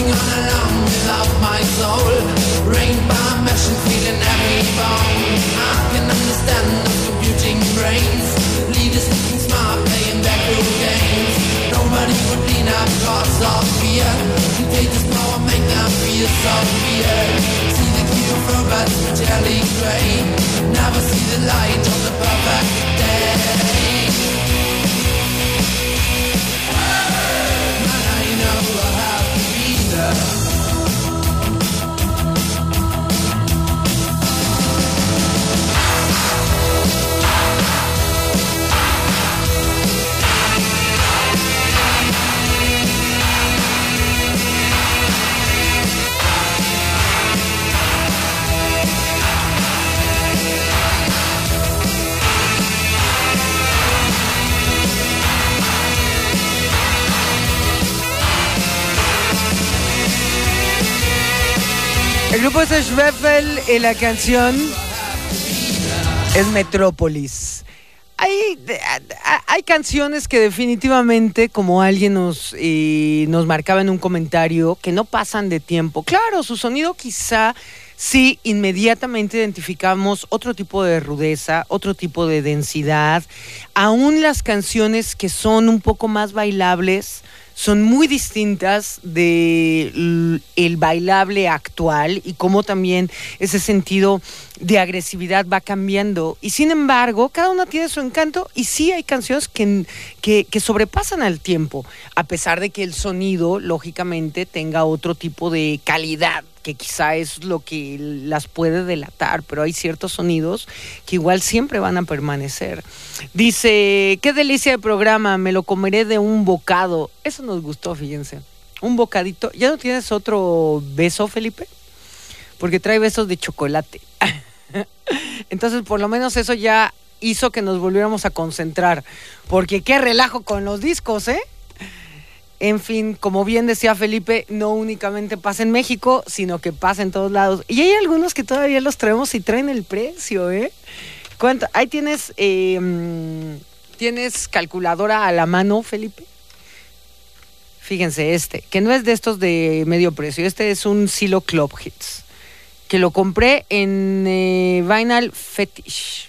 Moving on along without my soul. Rain by machine, feeling every bone. I can understand the computing brains. Leaders looking smart, playing back your games. Nobody would lean up cause of fear. Contagious power make them feel so weird. See the queue of robots, metallic grey. Never see the light of the perfect day. Man, I know I have to be there. El grupo es Schwefel y la canción es Metrópolis. Hay canciones que definitivamente, como alguien nos marcaba en un comentario, que no pasan de tiempo. Claro, su sonido quizá sí inmediatamente identificamos otro tipo de rudeza, otro tipo de densidad. Aún las canciones que son un poco más bailables son muy distintas del bailable actual y cómo también ese sentido de agresividad va cambiando. Y sin embargo, cada una tiene su encanto y sí hay canciones que sobrepasan al tiempo, a pesar de que el sonido, lógicamente, tenga otro tipo de calidad, que quizá es lo que las puede delatar, pero hay ciertos sonidos que igual siempre van a permanecer. Dice, qué delicia de programa, me lo comeré de un bocado. Eso nos gustó, fíjense. Un bocadito. ¿Ya no tienes otro beso, Felipe? Porque trae besos de chocolate. Entonces, por lo menos eso ya hizo que nos volviéramos a concentrar. Porque qué relajo con los discos, ¿eh? En fin, como bien decía Felipe, no únicamente pasa en México, sino que pasa en todos lados. Y hay algunos que todavía los traemos y traen el precio, ¿eh? ¿Cuánto? Ahí tienes calculadora a la mano, Felipe. Fíjense que no es de estos de medio precio. Este es un Silo Club Hits, que lo compré en Vinyl Fetish.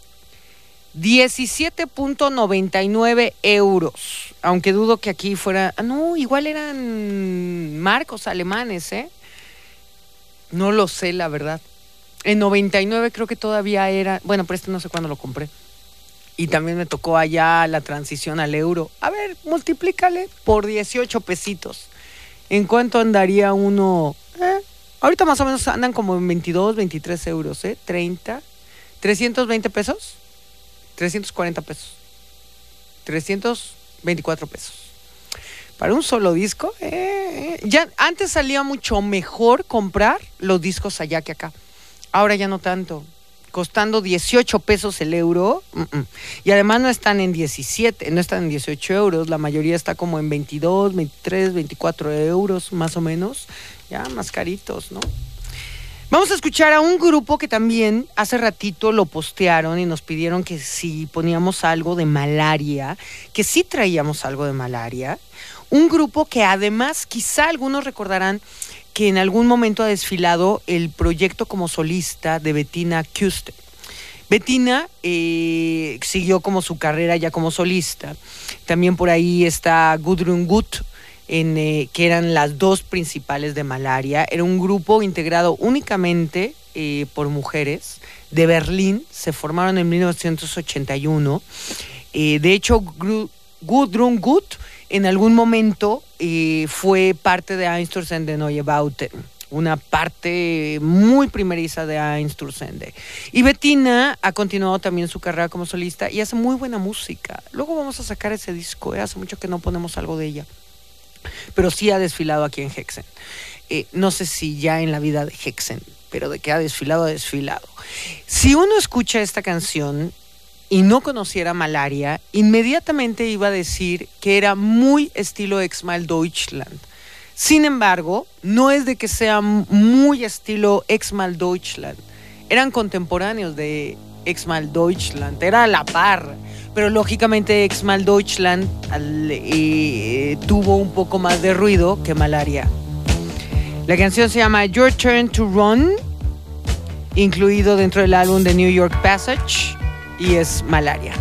17.99 euros. Aunque dudo que aquí fuera... no, igual eran marcos alemanes, ¿eh? No lo sé, la verdad. En 99 creo que todavía era... Bueno, pero no sé cuándo lo compré. Y también me tocó allá la transición al euro. A ver, multiplícale por 18 pesitos. ¿En cuánto andaría uno? Ahorita más o menos andan como en 22, 23 euros, ¿eh? 30, 320 pesos. 340 pesos. 324 pesos. Para un solo disco, ya antes salía mucho mejor comprar los discos allá que acá. Ahora ya no tanto. Costando 18 pesos el euro. Y además no están en 17, no están en 18 euros. La mayoría está como en 22, 23, 24 euros, más o menos. Ya más caritos, ¿no? Vamos a escuchar a un grupo que también hace ratito lo postearon y nos pidieron que si poníamos algo de Malaria, que sí traíamos algo de Malaria. Un grupo que además, quizá algunos recordarán que en algún momento ha desfilado el proyecto como solista de Bettina Küste. Bettina siguió como su carrera ya como solista. También por ahí está Gudrun Gut, que eran las dos principales de Malaria. Era un grupo integrado únicamente por mujeres de Berlín. Se formaron en 1981. De hecho, Gudrun Gut en algún momento fue parte de Einstürzende Neue Bauten, una parte muy primeriza de Einstürzende. Y Bettina ha continuado también su carrera como solista y hace muy buena música. Luego vamos a sacar ese disco, hace mucho que no ponemos algo de ella. Pero sí ha desfilado aquí en Hexen. No sé si ya en la vida de Hexen, pero de que ha desfilado, ha desfilado. Si uno escucha esta canción y no conociera Malaria, inmediatamente iba a decir que era muy estilo Ex-Mal Deutschland. Sin embargo, no es de que sea muy estilo Ex-Mal Deutschland. Eran contemporáneos de Ex-Mal Deutschland, era a la par. Pero lógicamente Ex-Mal Deutschland tuvo un poco más de ruido que Malaria. La canción se llama Your Turn to Run, incluido dentro del álbum de New York Passage, y es Malaria.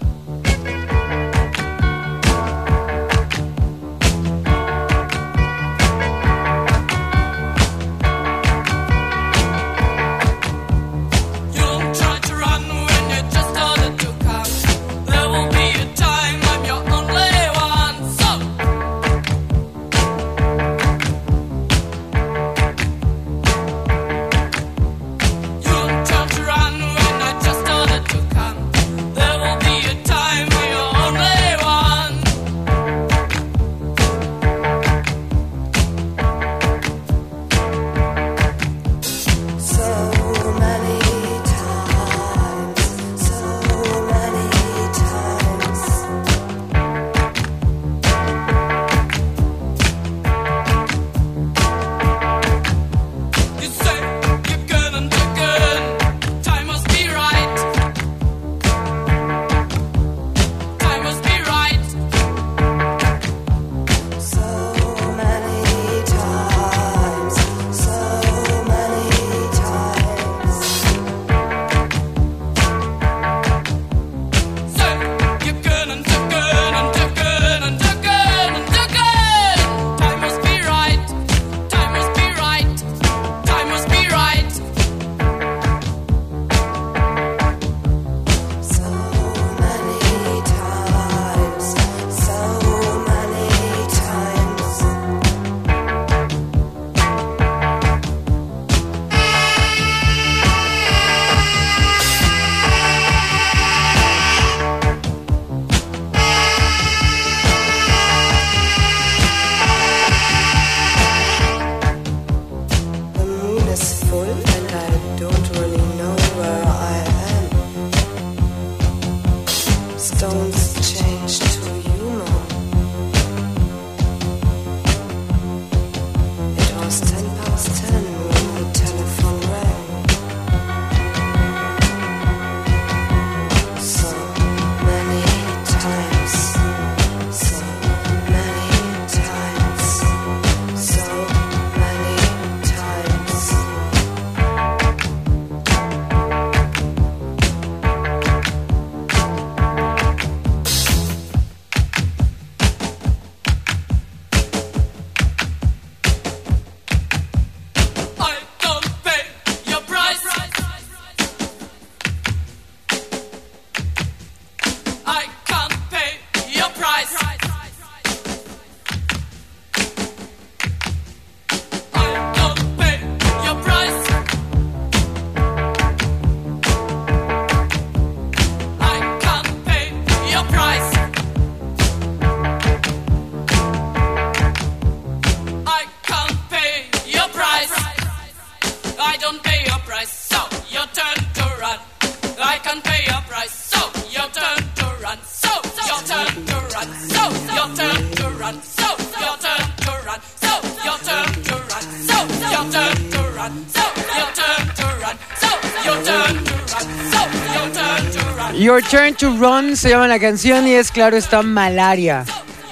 Your Turn to Run se llama la canción y es, claro, está Malaria.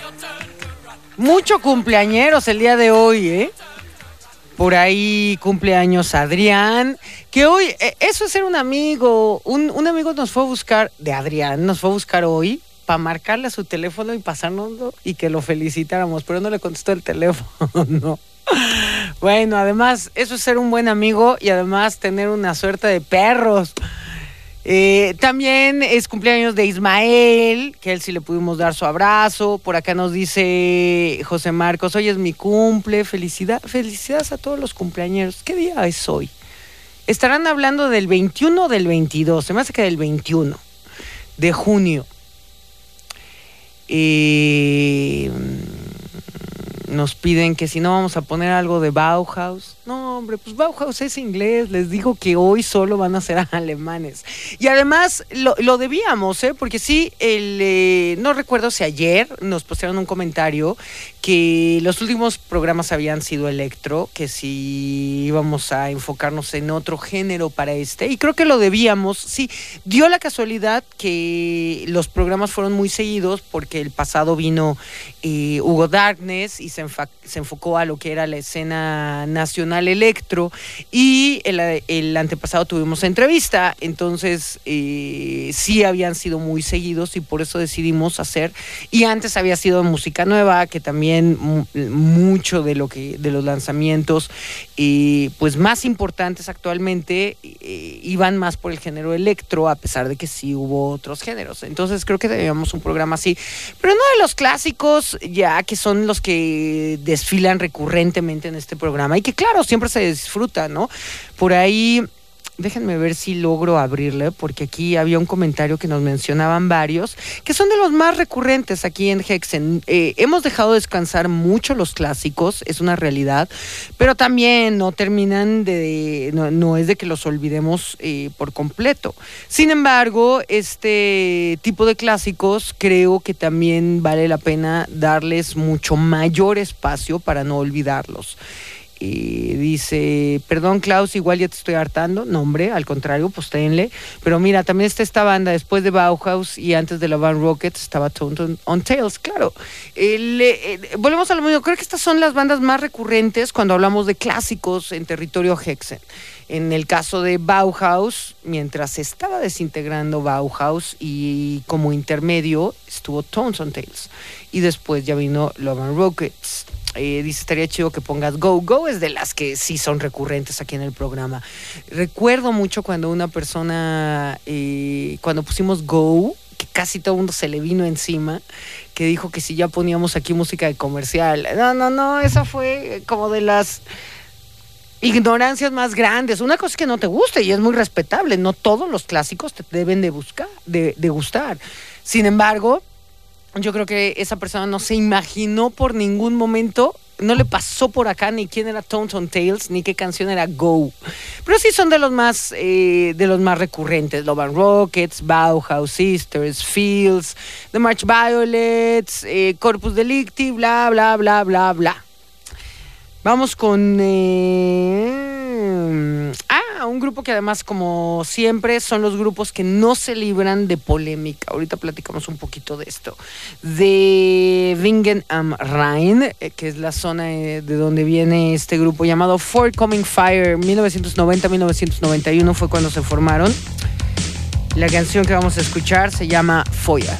Mucho cumpleañeros el día de hoy, ¿eh? Por ahí cumpleaños Adrián, que hoy, eso es ser un amigo. Un amigo nos fue a buscar, de Adrián, nos fue a buscar hoy para marcarle a su teléfono y pasárnoslo y que lo felicitáramos, pero no le contestó el teléfono. Bueno, además, eso es ser un buen amigo y además tener una suerte de perros. También es cumpleaños de Ismael, que a él sí le pudimos dar su abrazo. Por acá nos dice José Marcos, hoy es mi cumple, felicidades a todos los cumpleañeros. ¿Qué día es hoy? Estarán hablando del 21 o del 22, se me hace que del 21 de junio. Nos piden que si no vamos a poner algo de Bauhaus. No, hombre, pues Bauhaus es inglés. Les digo que hoy solo van a ser alemanes. Y además lo debíamos, porque sí, no recuerdo si ayer nos postearon un comentario que los últimos programas habían sido electro, que si íbamos a enfocarnos en otro género para y creo que lo debíamos. Sí, dio la casualidad que los programas fueron muy seguidos porque el pasado vino Hugo Darkness y se enfocó a lo que era la escena nacional electro, y el antepasado tuvimos entrevista, entonces sí habían sido muy seguidos y por eso decidimos hacer, y antes había sido música nueva, que también mucho de los lanzamientos pues más importantes actualmente iban más por el género electro, a pesar de que sí hubo otros géneros. Entonces creo que debíamos un programa así, pero no de los clásicos, ya que son los que desfilan recurrentemente en este programa y que claro, siempre se disfruta, ¿no? Por ahí, déjenme ver si logro abrirle, porque aquí había un comentario que nos mencionaban varios, que son de los más recurrentes aquí en Hexen. Hemos dejado descansar mucho los clásicos, es una realidad, pero también no terminan no es de que los olvidemos por completo. Sin embargo, este tipo de clásicos creo que también vale la pena darles mucho mayor espacio para no olvidarlos. Dice, perdón Klaus, igual ya te estoy hartando. No, hombre, al contrario, postéenle. Pero mira, también está esta banda, después de Bauhaus y antes de la Van Rockets estaba Tones on Tails, claro. Volvemos a lo mismo, creo que estas son las bandas más recurrentes cuando hablamos de clásicos en territorio Hexen. En el caso de Bauhaus, mientras se estaba desintegrando Bauhaus y como intermedio estuvo Tones on Tails. Y después ya vino Love and Rockets. Dice, estaría chido que pongas Go. Go es de las que sí son recurrentes aquí en el programa. Recuerdo mucho cuando una persona, cuando pusimos Go, que casi todo el mundo se le vino encima, que dijo que si ya poníamos aquí música de comercial. No, esa fue como de las ignorancias más grandes. Una cosa es que no te guste y es muy respetable. No todos los clásicos te deben de gustar. Sin embargo, yo creo que esa persona no se imaginó por ningún momento, no le pasó por acá ni quién era Tones on Tails, ni qué canción era Go. Pero sí son de los más recurrentes. Love and Rockets, Bauhaus, Sisters, Fields, The March Violets, Corpus Delicti, bla, bla, bla, bla, bla. Vamos con un grupo que además, como siempre, son los grupos que no se libran de polémica. Ahorita platicamos un poquito de esto. De Wingen am Rhein, que es la zona de donde viene este grupo llamado Forthcoming Fire. 1990-1991 fue cuando se formaron. La canción que vamos a escuchar se llama Feuer.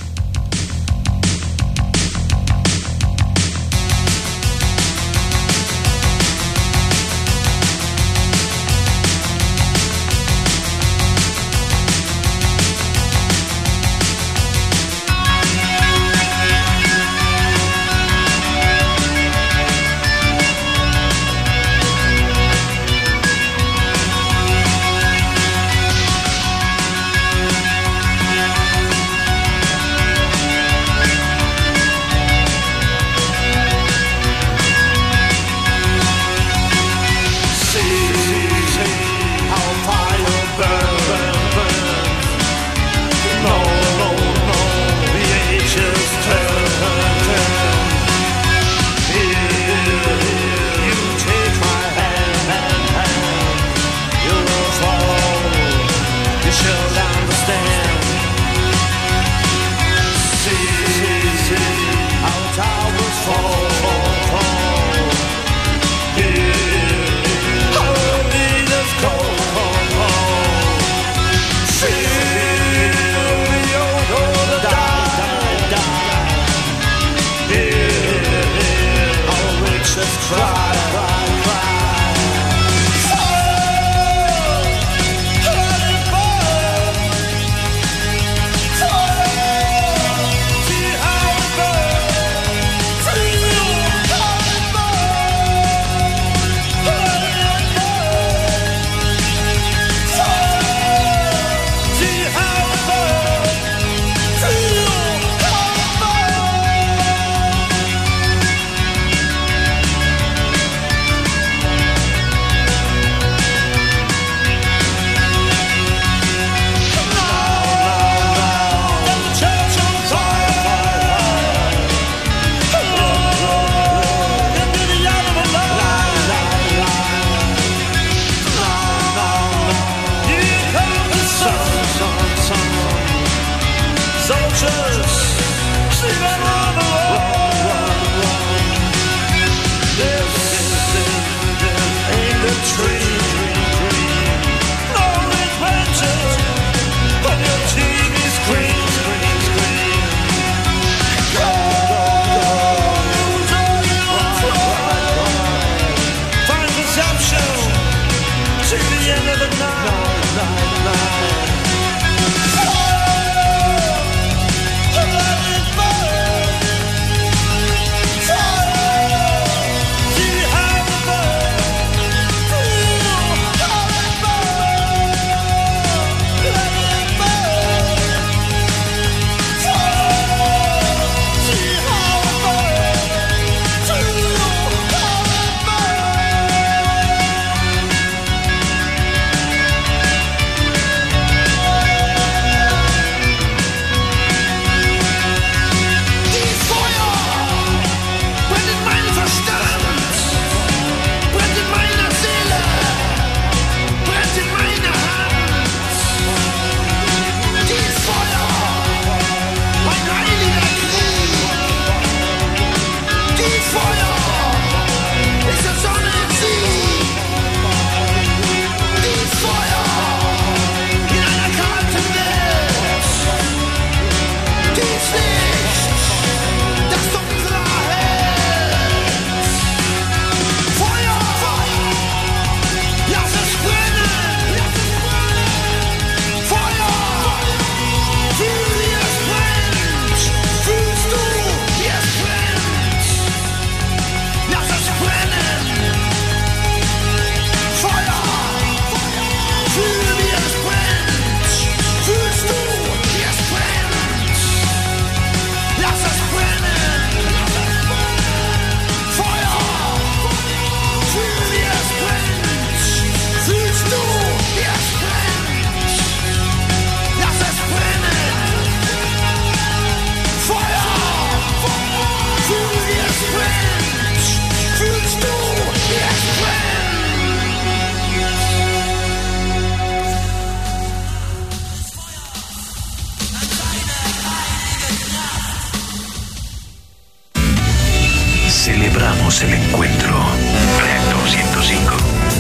Hagamos el encuentro. Reactor 105.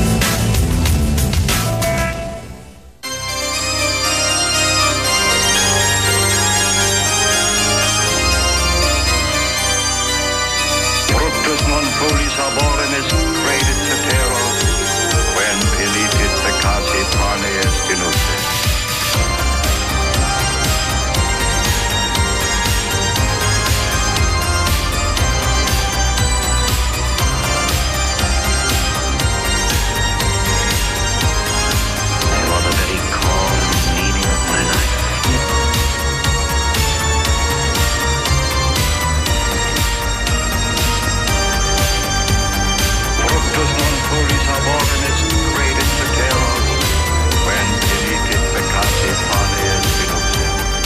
Fructus non folis arborenis credit ceteros, quen penitit peccati pane est inutile. You are the very core and meaning of my life. Fructus non folis arborenis credit ceteros, quen penitit peccati pane est inutile.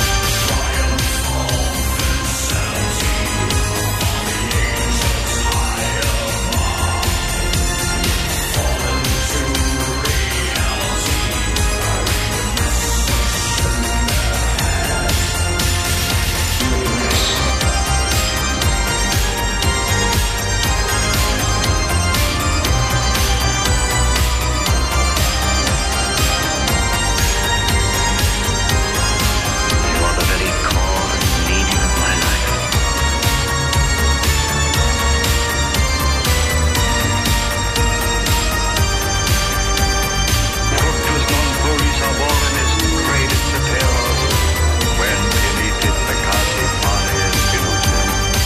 You are the very core and meaning of my life. Fructus non folis arborenis credit ceteros, quen penitit peccati pane est inutile.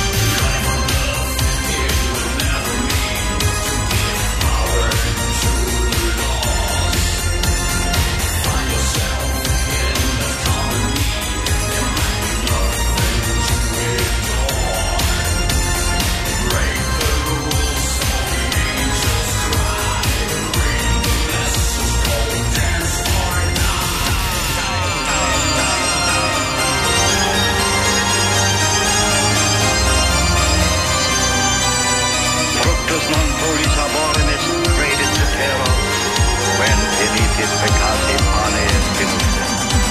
Fructus non folis arborenis credit ceteros, quen penitit peccati pane est inutile.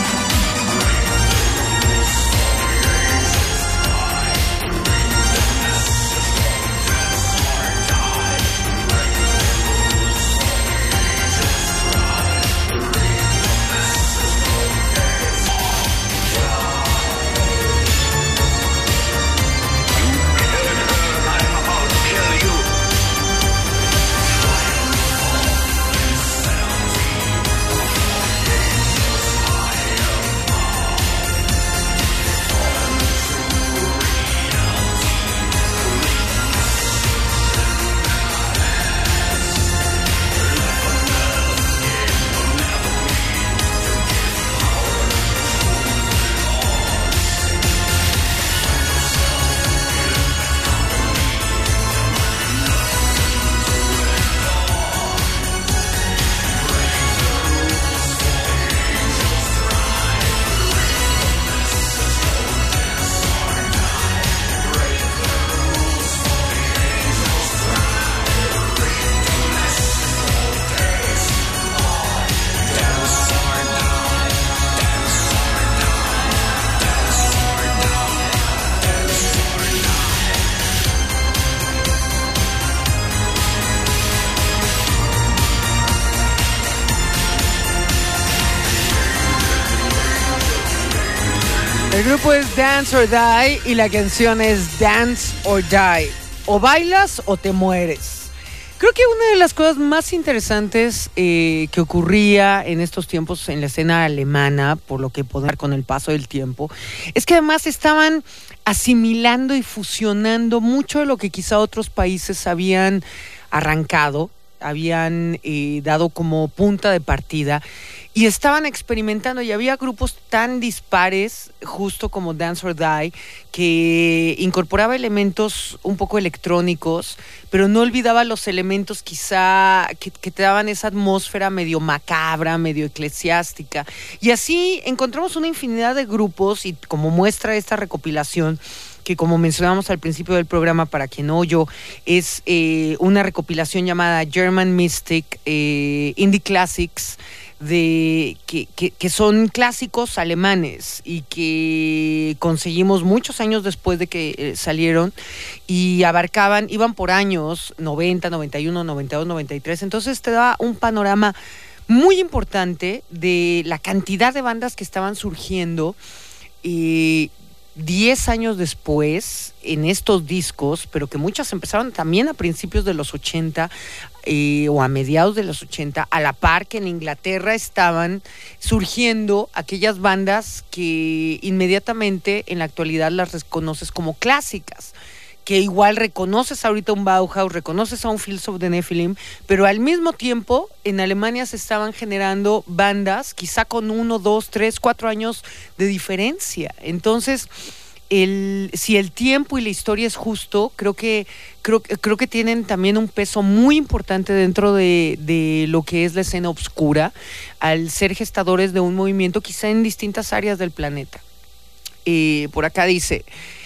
I'm about to kill you. El grupo es Dance or Die y la canción es Dance or Die. O bailas o te mueres. Creo que una de las cosas más interesantes que ocurría en estos tiempos en la escena alemana, por lo que podemos ver con el paso del tiempo, es que además estaban asimilando y fusionando mucho de lo que quizá otros países habían arrancado, habían dado como punta de partida, y estaban experimentando, y había grupos tan dispares, justo como Dance or Die, que incorporaba elementos un poco electrónicos, pero no olvidaba los elementos quizá que te daban esa atmósfera medio macabra, medio eclesiástica. Y así encontramos una infinidad de grupos, y como muestra esta recopilación, que como mencionamos al principio del programa, para quien no oyó, es una recopilación llamada German Mystic Indie Classics, que son clásicos alemanes y que conseguimos muchos años después de que salieron y iban por años, 90, 91, 92, 93. Entonces te da un panorama muy importante de la cantidad de bandas que estaban surgiendo 10 años después en estos discos, pero que muchas empezaron también a principios de los 80 o a mediados de los 80, a la par que en Inglaterra estaban surgiendo aquellas bandas que inmediatamente en la actualidad las reconoces como clásicas, que igual reconoces ahorita un Bauhaus, reconoces a un Fields of the Nephilim, pero al mismo tiempo en Alemania se estaban generando bandas quizá con 1, 2, 3, 4 años de diferencia. Entonces, si el tiempo y la historia es justo, creo que tienen también un peso muy importante dentro de lo que es la escena obscura, al ser gestadores de un movimiento quizá en distintas áreas del planeta. Por acá dice...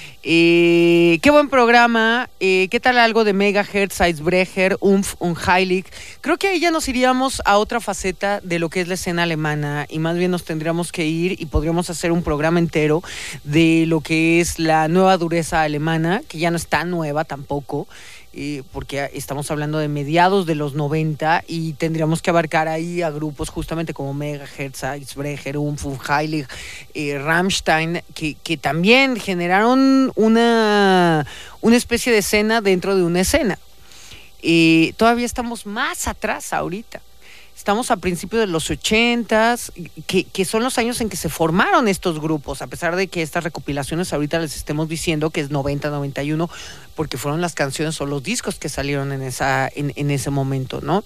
qué buen programa, qué tal algo de Megahertz, Eisbrecher, Unheilig. Creo que ahí ya nos iríamos a otra faceta de lo que es la escena alemana y más bien nos tendríamos que ir y podríamos hacer un programa entero de lo que es la nueva dureza alemana, que ya no es tan nueva tampoco, porque estamos hablando de mediados de los 90 y tendríamos que abarcar ahí a grupos justamente como Megahertz, Eisbrecher, Unheilig, Rammstein, que también generaron una especie de escena dentro de una escena. Todavía estamos más atrás ahorita. Estamos a principios de los 80s, que son los años en que se formaron estos grupos, a pesar de que estas recopilaciones ahorita les estemos diciendo que es 90, 91, porque fueron las canciones o los discos que salieron en ese momento, ¿no?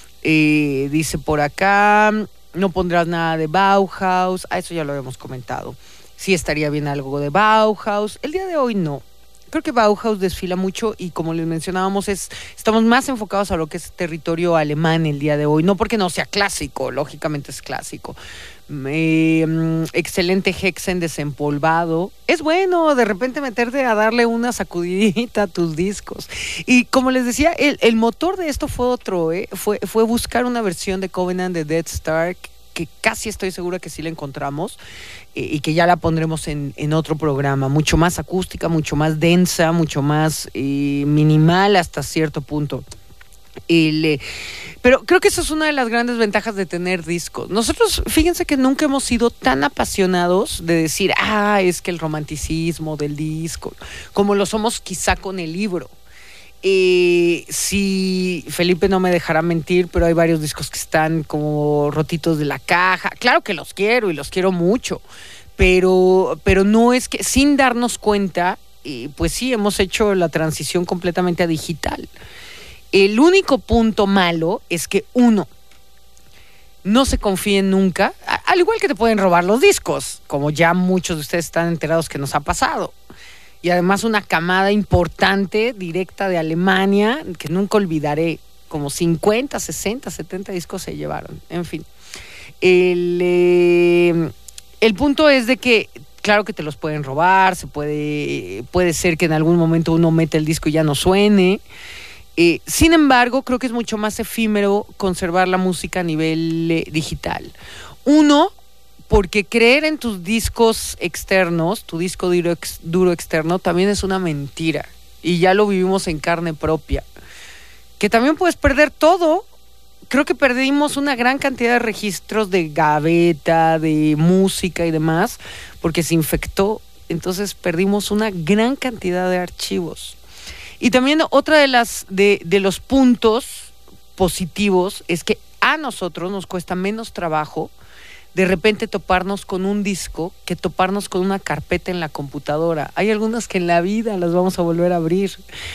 Dice por acá, no pondrás nada de Bauhaus, eso ya lo habíamos comentado. Sí estaría bien algo de Bauhaus, el día de hoy no. Creo que Bauhaus desfila mucho y como les mencionábamos, estamos más enfocados a lo que es territorio alemán el día de hoy. No porque no sea clásico, lógicamente es clásico. Excelente Hexen desempolvado. Es bueno de repente meterte a darle una sacudidita a tus discos. Y como les decía, el motor de esto fue otro, fue buscar una versión de Covenant de Death Star que casi estoy segura que sí la encontramos y que ya la pondremos en otro programa, mucho más acústica, mucho más densa, mucho más minimal hasta cierto punto. Pero creo que eso es una de las grandes ventajas de tener discos. Nosotros, fíjense que nunca hemos sido tan apasionados de decir, es que el romanticismo del disco, como lo somos quizá con el libro. Si Felipe no me dejará mentir, pero hay varios discos que están como rotitos de la caja. Claro que los quiero y los quiero mucho, pero no es que sin darnos cuenta, pues sí, hemos hecho la transición completamente a digital. El único punto malo es que no se confíen nunca, al igual que te pueden robar los discos, como ya muchos de ustedes están enterados que nos ha pasado. Y además una camada importante, directa de Alemania, que nunca olvidaré, como 50, 60, 70 discos se llevaron, en fin. El punto es de que, claro que te los pueden robar, puede ser que en algún momento uno mete el disco y ya no suene. Sin embargo, creo que es mucho más efímero conservar la música a nivel digital. Porque creer en tus discos externos, tu disco duro externo, también es una mentira. Y ya lo vivimos en carne propia. Que también puedes perder todo. Creo que perdimos una gran cantidad de registros de gaveta, de música y demás, porque se infectó. Entonces perdimos una gran cantidad de archivos. Y también otra de los puntos positivos es que a nosotros nos cuesta menos trabajo de repente toparnos con un disco que toparnos con una carpeta en la computadora. Hay algunas que en la vida las vamos a volver a abrir.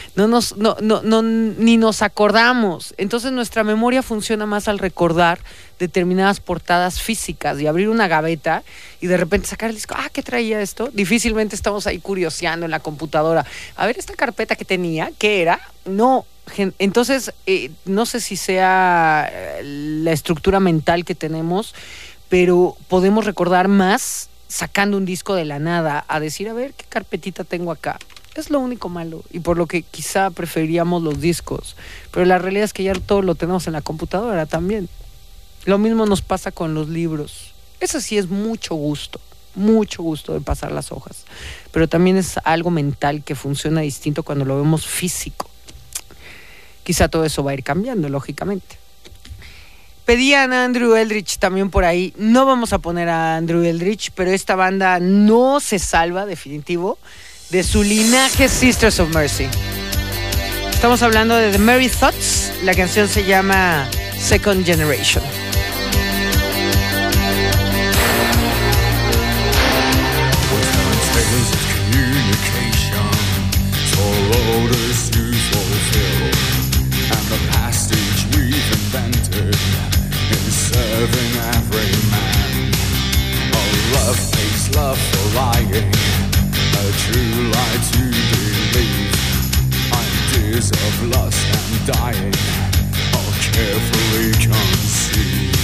Ni nos acordamos. Entonces nuestra memoria funciona más al recordar determinadas portadas físicas y abrir una gaveta y de repente sacar el disco. ¿Qué traía esto? Difícilmente estamos ahí curioseando en la computadora. A ver, esta carpeta que tenía, ¿qué era? No. Entonces, no sé si sea la estructura mental que tenemos, pero podemos recordar más sacando un disco de la nada, a decir, a ver, ¿qué carpetita tengo acá? Es lo único malo, y por lo que quizá preferiríamos los discos. Pero la realidad es que ya todo lo tenemos en la computadora también. Lo mismo nos pasa con los libros. Eso sí es mucho gusto de pasar las hojas. Pero también es algo mental que funciona distinto cuando lo vemos físico. Quizá todo eso va a ir cambiando, lógicamente. Pedían a Andrew Eldritch también por ahí. No vamos a poner a Andrew Eldritch, pero esta banda no se salva, definitivo, de su linaje Sisters of Mercy. Estamos hablando de The Merry Thoughts. La canción se llama Second Generation. Serving every man. Oh, love takes love for lying, a true lie to believe. Ideas of lust and dying, all carefully conceived.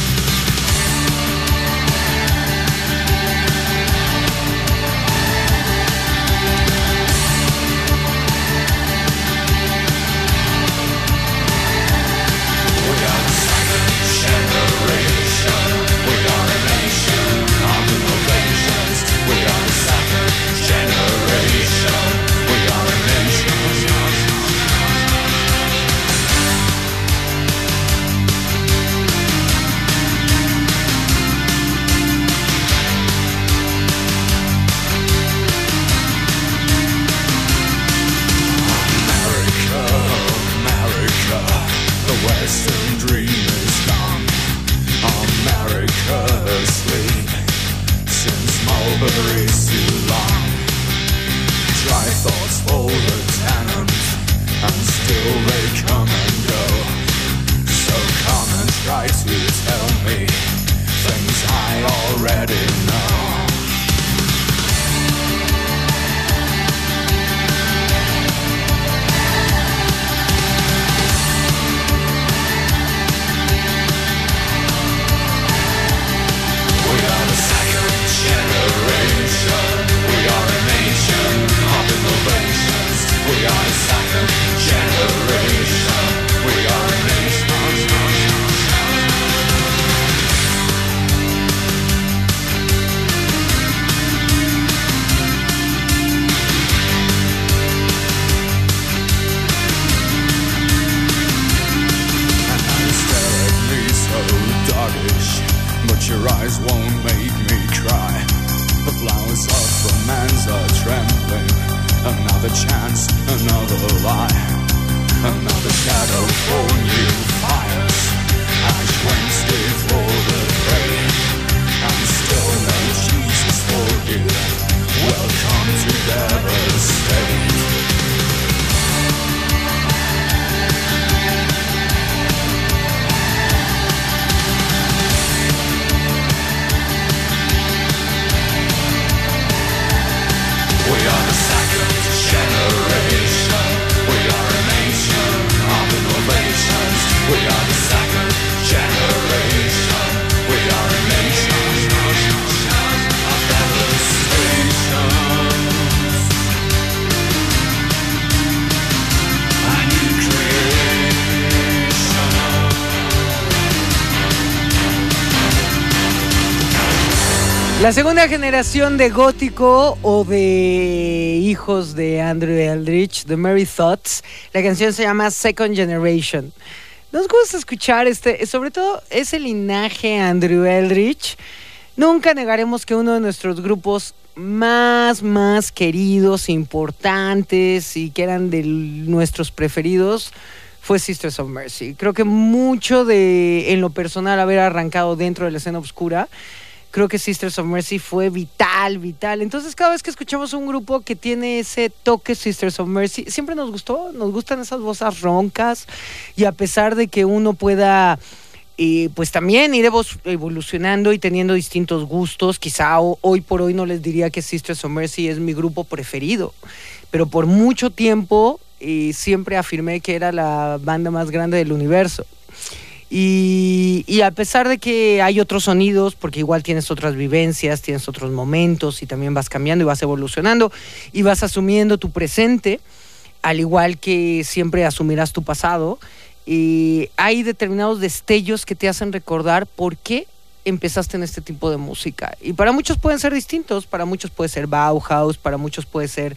La segunda generación de gótico o de hijos de Andrew Eldritch, The Merry Thoughts. La canción se llama Second Generation. Nos gusta escuchar sobre todo ese linaje Andrew Eldritch. Nunca negaremos que uno de nuestros grupos más queridos, importantes y que eran de nuestros preferidos fue Sisters of Mercy. Creo que mucho en lo personal, haber arrancado dentro de la escena oscura, creo que Sisters of Mercy fue vital. Entonces, cada vez que escuchamos un grupo que tiene ese toque Sisters of Mercy, siempre nos gustan esas voces roncas, y a pesar de que uno pueda pues también ir evolucionando y teniendo distintos gustos, quizá hoy por hoy no les diría que Sisters of Mercy es mi grupo preferido, pero por mucho tiempo siempre afirmé que era la banda más grande del universo. Y a pesar de que hay otros sonidos, porque igual tienes otras vivencias, tienes otros momentos y también vas cambiando y vas evolucionando y vas asumiendo tu presente, al igual que siempre asumirás tu pasado, hay determinados destellos que te hacen recordar por qué empezaste en este tipo de música. Y para muchos pueden ser distintos, para muchos puede ser Bauhaus, para muchos puede ser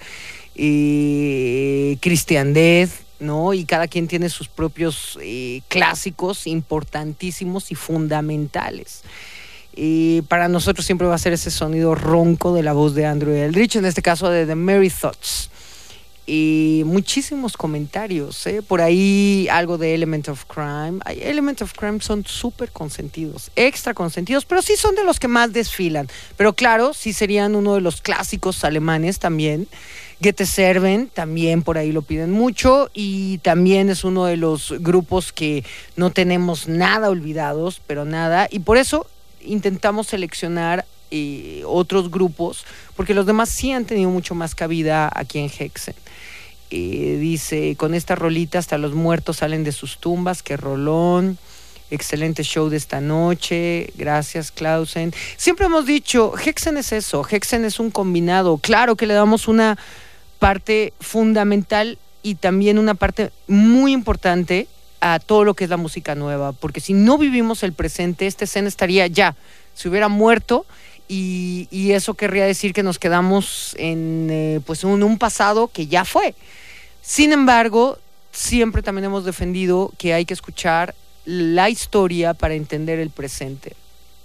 Christian Death, ¿no? Y cada quien tiene sus propios clásicos importantísimos y fundamentales. Para nosotros siempre va a ser ese sonido ronco de la voz de Andrew Eldritch, en este caso de The Merry Thoughts. Muchísimos comentarios, por ahí algo de Element of Crime. Element of Crime son súper consentidos, extra consentidos, pero sí son de los que más desfilan. Pero claro, sí serían uno de los clásicos alemanes también. Goethe Serven también por ahí lo piden mucho, y también es uno de los grupos que no tenemos nada olvidados, pero nada, y por eso intentamos seleccionar otros grupos, porque los demás sí han tenido mucho más cabida aquí en Hexen. Dice, con esta rolita hasta los muertos salen de sus tumbas, qué rolón, excelente show de esta noche, gracias Clausen. Siempre hemos dicho, Hexen es eso, Hexen es un combinado, claro que le damos una parte fundamental y también una parte muy importante a todo lo que es la música nueva, porque si no vivimos el presente, esta escena estaría ya, se hubiera muerto, y eso querría decir que nos quedamos en un pasado que ya fue. Sin embargo, siempre también hemos defendido que hay que escuchar la historia para entender el presente.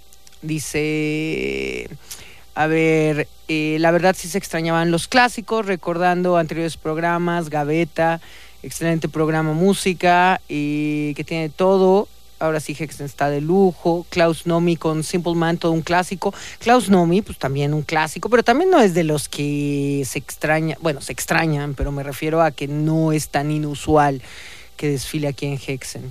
Dice, a ver, la verdad sí se extrañaban los clásicos, recordando anteriores programas, Gaveta, excelente programa música, que tiene todo. Ahora sí Hexen está de lujo. Klaus Nomi con Simple Man, todo un clásico. Klaus Nomi, pues también un clásico, pero también no es de los que se extrañan, pero me refiero a que no es tan inusual que desfile aquí en Hexen.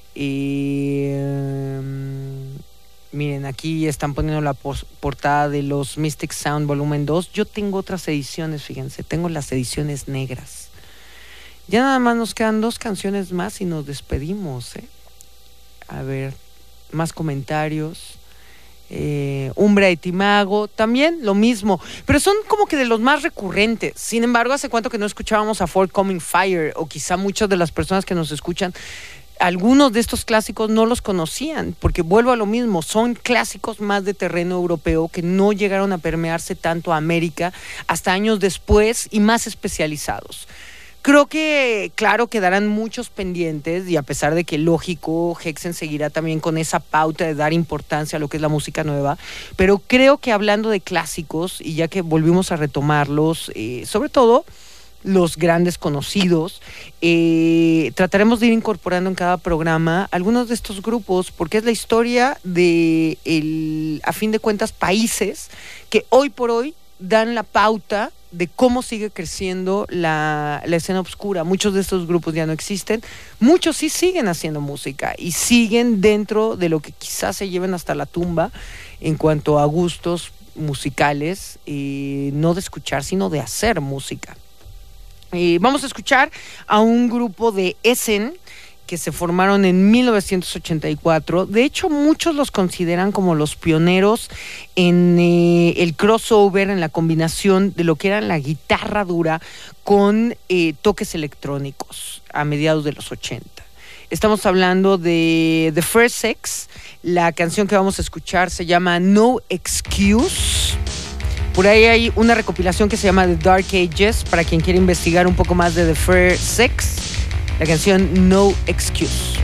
Miren, aquí están poniendo la portada de los Mystic Sound Volumen 2. Yo tengo otras ediciones, fíjense, tengo las ediciones negras. Ya nada más nos quedan 2 canciones más y nos despedimos, A ver, más comentarios. Umbra y Timago, también lo mismo, pero son como que de los más recurrentes. Sin embargo, hace cuánto que no escuchábamos a Forthcoming Fire, o quizá muchas de las personas que nos escuchan, algunos de estos clásicos no los conocían, porque vuelvo a lo mismo, son clásicos más de terreno europeo que no llegaron a permearse tanto a América hasta años después y más especializados. Creo que, claro, quedarán muchos pendientes, y a pesar de que, lógico, Hexen seguirá también con esa pauta de dar importancia a lo que es la música nueva, pero creo que hablando de clásicos, y ya que volvimos a retomarlos, sobre todo los grandes conocidos, trataremos de ir incorporando en cada programa algunos de estos grupos, porque es la historia de, a fin de cuentas, países que hoy por hoy dan la pauta de cómo sigue creciendo la escena obscura. Muchos de estos grupos ya no existen, muchos sí siguen haciendo música y siguen dentro de lo que quizás se lleven hasta la tumba en cuanto a gustos musicales, no de escuchar, sino de hacer música. Vamos a escuchar a un grupo de Essen que se formaron en 1984. De hecho, muchos los consideran como los pioneros en el crossover, en la combinación de lo que era la guitarra dura con toques electrónicos a mediados de los 80. Estamos hablando de The First Sex. La canción que vamos a escuchar se llama No Excuse. Por ahí hay una recopilación que se llama The Dark Ages, para quien quiere investigar un poco más de The First Sex. La canción No Excuse.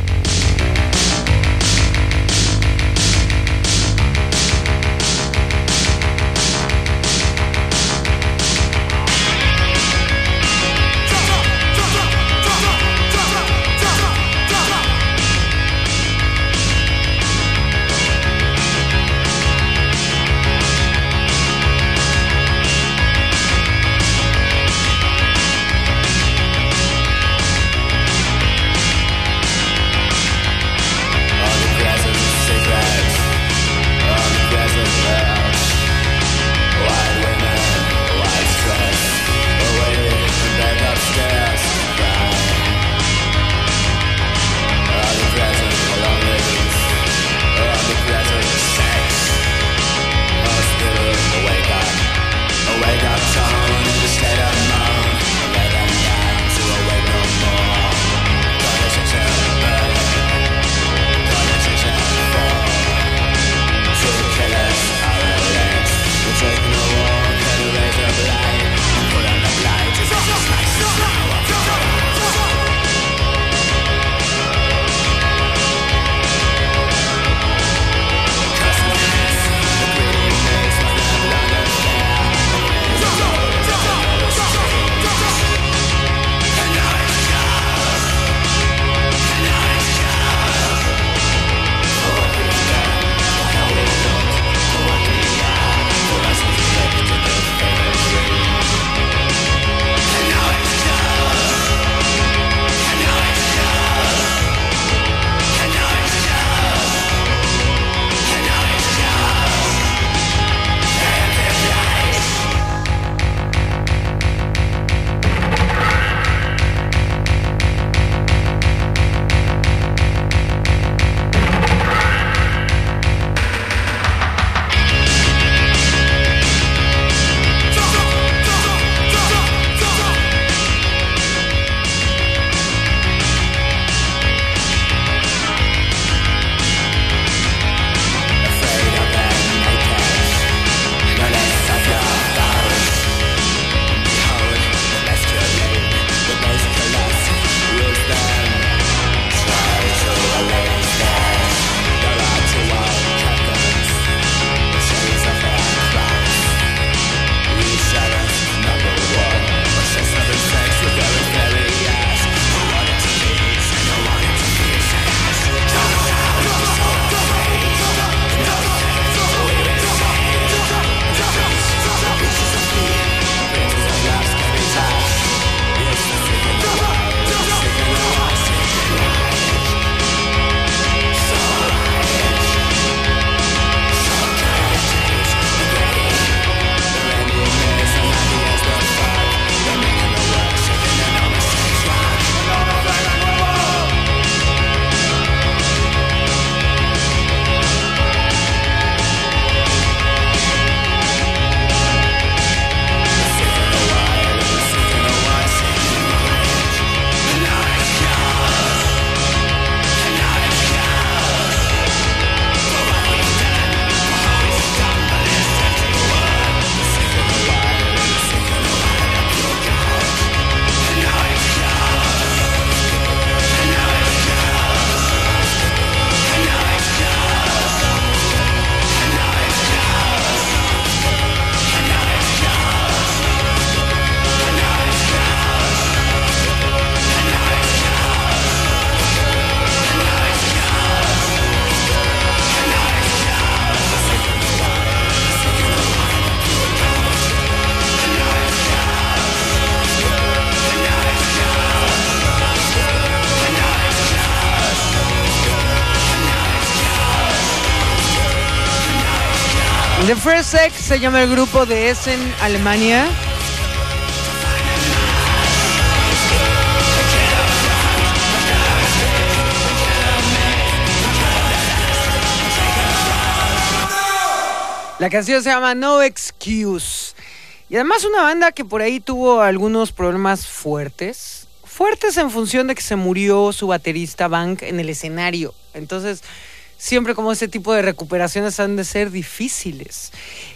The First Sex se llama el grupo de Essen, Alemania. La canción se llama No Excuse. Y además una banda que por ahí tuvo algunos problemas fuertes. Fuertes en función de que se murió su baterista Bank en el escenario. Entonces, siempre como ese tipo de recuperaciones han de ser difíciles.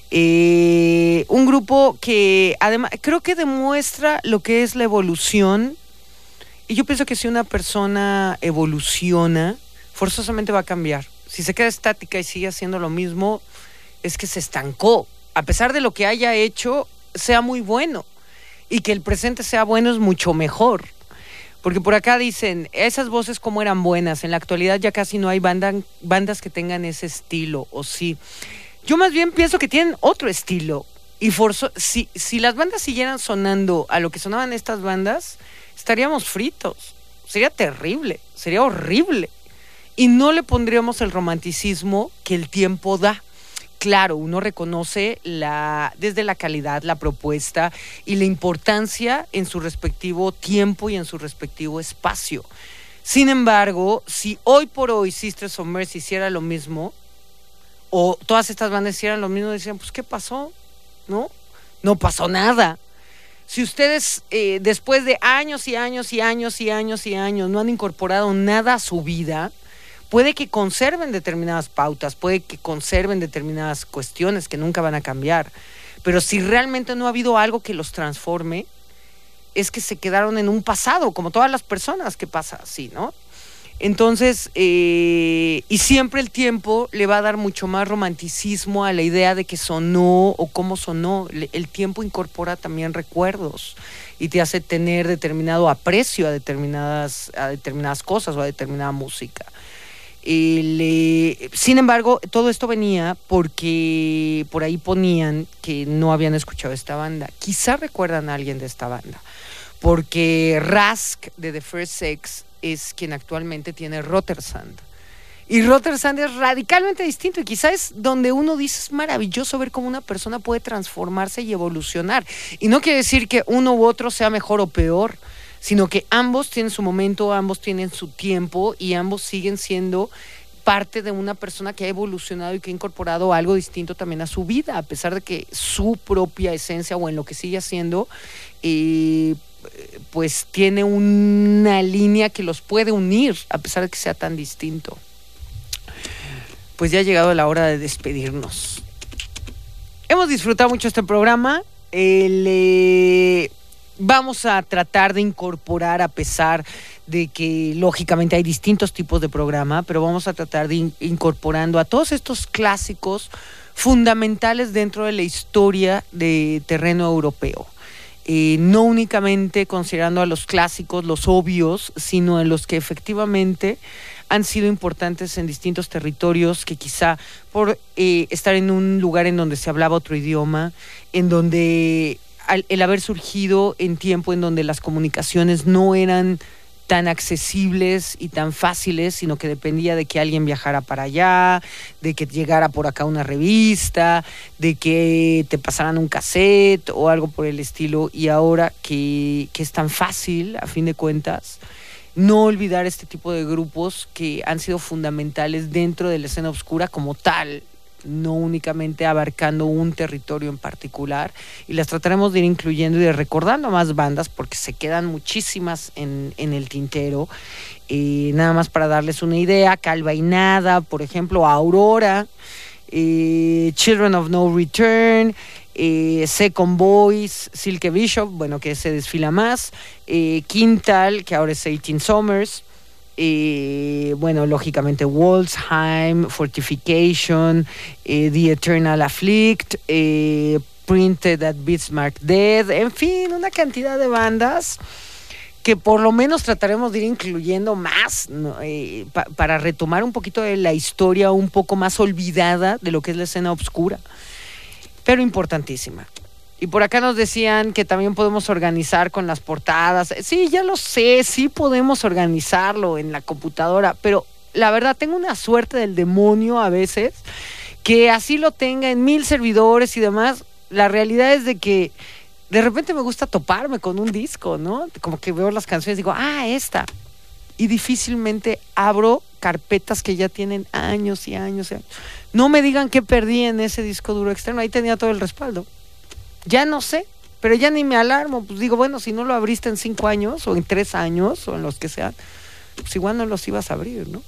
Un grupo que además creo que demuestra lo que es la evolución. Y yo pienso que si una persona evoluciona, forzosamente va a cambiar. Si se queda estática y sigue haciendo lo mismo, es que se estancó. A pesar de lo que haya hecho, sea muy bueno. Y que el presente sea bueno es mucho mejor. Porque por acá dicen, esas voces como eran buenas. En la actualidad ya casi no hay bandas que tengan ese estilo, o sí. Yo más bien pienso que tienen otro estilo. Y si las bandas siguieran sonando a lo que sonaban estas bandas, estaríamos fritos. Sería terrible, sería horrible. Y no le pondríamos el romanticismo que el tiempo da. Claro, uno reconoce desde la calidad, la propuesta y la importancia en su respectivo tiempo y en su respectivo espacio. Sin embargo, si hoy por hoy Sisters of Mercy hiciera lo mismo, o todas estas bandas hicieran lo mismo, decían, pues, ¿qué pasó? ¿No? No pasó nada. Si ustedes después de años y años y años y años y años no han incorporado nada a su vida, puede que conserven determinadas pautas, puede que conserven determinadas cuestiones que nunca van a cambiar. Pero si realmente no ha habido algo que los transforme, es que se quedaron en un pasado, como todas las personas que pasa así, ¿no? Entonces, y siempre el tiempo le va a dar mucho más romanticismo a la idea de que sonó o cómo sonó. El tiempo incorpora también recuerdos y te hace tener determinado aprecio a determinadas cosas o a determinada música. Sin embargo, todo esto venía porque por ahí ponían que no habían escuchado esta banda. Quizá recuerdan a alguien de esta banda, porque Rask de The First Sex es quien actualmente tiene Rotersand. Y Rotersand es radicalmente distinto y quizá es donde uno dice, es maravilloso ver cómo una persona puede transformarse y evolucionar. Y no quiere decir que uno u otro sea mejor o peor, sino que ambos tienen su momento, ambos tienen su tiempo y ambos siguen siendo parte de una persona que ha evolucionado y que ha incorporado algo distinto también a su vida, a pesar de que su propia esencia o en lo que sigue haciendo, pues tiene una línea que los puede unir, a pesar de que sea tan distinto. Pues ya ha llegado la hora de despedirnos. Hemos disfrutado mucho este programa. Vamos a tratar de incorporar, a pesar de que lógicamente hay distintos tipos de programa, pero vamos a tratar de incorporando a todos estos clásicos fundamentales dentro de la historia de terreno europeo. No únicamente considerando a los clásicos, los obvios, sino en los que efectivamente han sido importantes en distintos territorios, que quizá por estar en un lugar en donde se hablaba otro idioma, en donde el haber surgido en tiempo en donde las comunicaciones no eran tan accesibles y tan fáciles, sino que dependía de que alguien viajara para allá, de que llegara por acá una revista, de que te pasaran un cassette o algo por el estilo, y ahora que es tan fácil, a fin de cuentas, no olvidar este tipo de grupos que han sido fundamentales dentro de la escena oscura como tal, no únicamente abarcando un territorio en particular, y las trataremos de ir incluyendo y de recordando más bandas porque se quedan muchísimas en el tintero. Nada más para darles una idea, Calva y Nada, por ejemplo, Aurora, Children of No Return, Second Boys, Silke Bishop, bueno, que se desfila más, Quintal, que ahora es 18 Summers, bueno, lógicamente Wolfsheim, Fortification, The Eternal Afflict, Printed at Bismarck Dead, en fin, una cantidad de bandas que por lo menos trataremos de ir incluyendo más, ¿no? Para retomar un poquito de la historia un poco más olvidada de lo que es la escena obscura, pero importantísima. Y por acá nos decían que también podemos organizar con las portadas. Sí, ya lo sé, sí podemos organizarlo en la computadora, pero la verdad tengo una suerte del demonio a veces que así lo tenga en 1000 servidores y demás, la realidad es de que de repente me gusta toparme con un disco, ¿no? Como que veo las canciones y digo, esta. Y difícilmente abro carpetas que ya tienen años y años y años. No me digan qué perdí en ese disco duro externo, ahí tenía todo el respaldo. Ya no sé, pero ya ni me alarmo. Pues digo, bueno, si no lo abriste en 5 años o en 3 años o en los que sean, pues igual no los ibas a abrir, ¿no?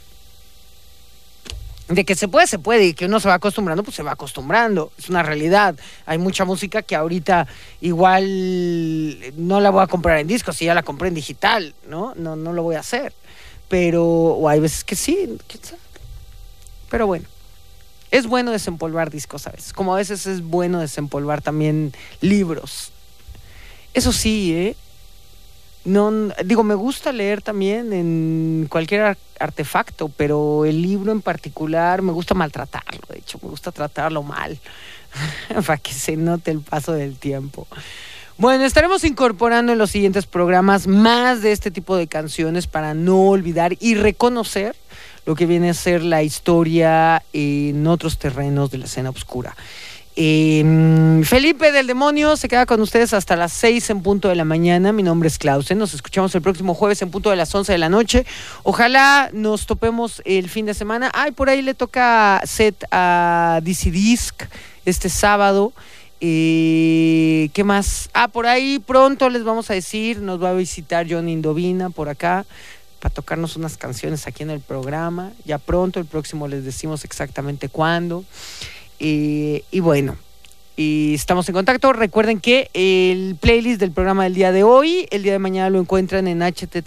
De que se puede, y que uno se va acostumbrando, pues se va acostumbrando, es una realidad. Hay mucha música que ahorita igual no la voy a comprar en disco, si ya la compré en digital, ¿no? No lo voy a hacer. Pero, o hay veces que sí, quién sabe. Pero bueno, es bueno desempolvar discos a veces, como a veces es bueno desempolvar también libros. Eso sí, no, digo, me gusta leer también en cualquier artefacto, pero el libro en particular me gusta maltratarlo, de hecho, me gusta tratarlo mal, para que se note el paso del tiempo. Bueno, estaremos incorporando en los siguientes programas más de este tipo de canciones para no olvidar y reconocer lo que viene a ser la historia en otros terrenos de la escena oscura. Felipe del Demonio se queda con ustedes hasta las 6 en punto de la mañana. Mi nombre es Clausen. Nos escuchamos el próximo jueves en punto de las 11 de la noche. Ojalá nos topemos el fin de semana. Por ahí le toca set a DC Disc este sábado. ¿Qué más? Por ahí pronto les vamos a decir, nos va a visitar John Indovina por acá para tocarnos unas canciones aquí en el programa. Ya pronto, el próximo les decimos exactamente cuándo. Y bueno, estamos en contacto. Recuerden que el playlist del programa del día de hoy, el día de mañana lo encuentran en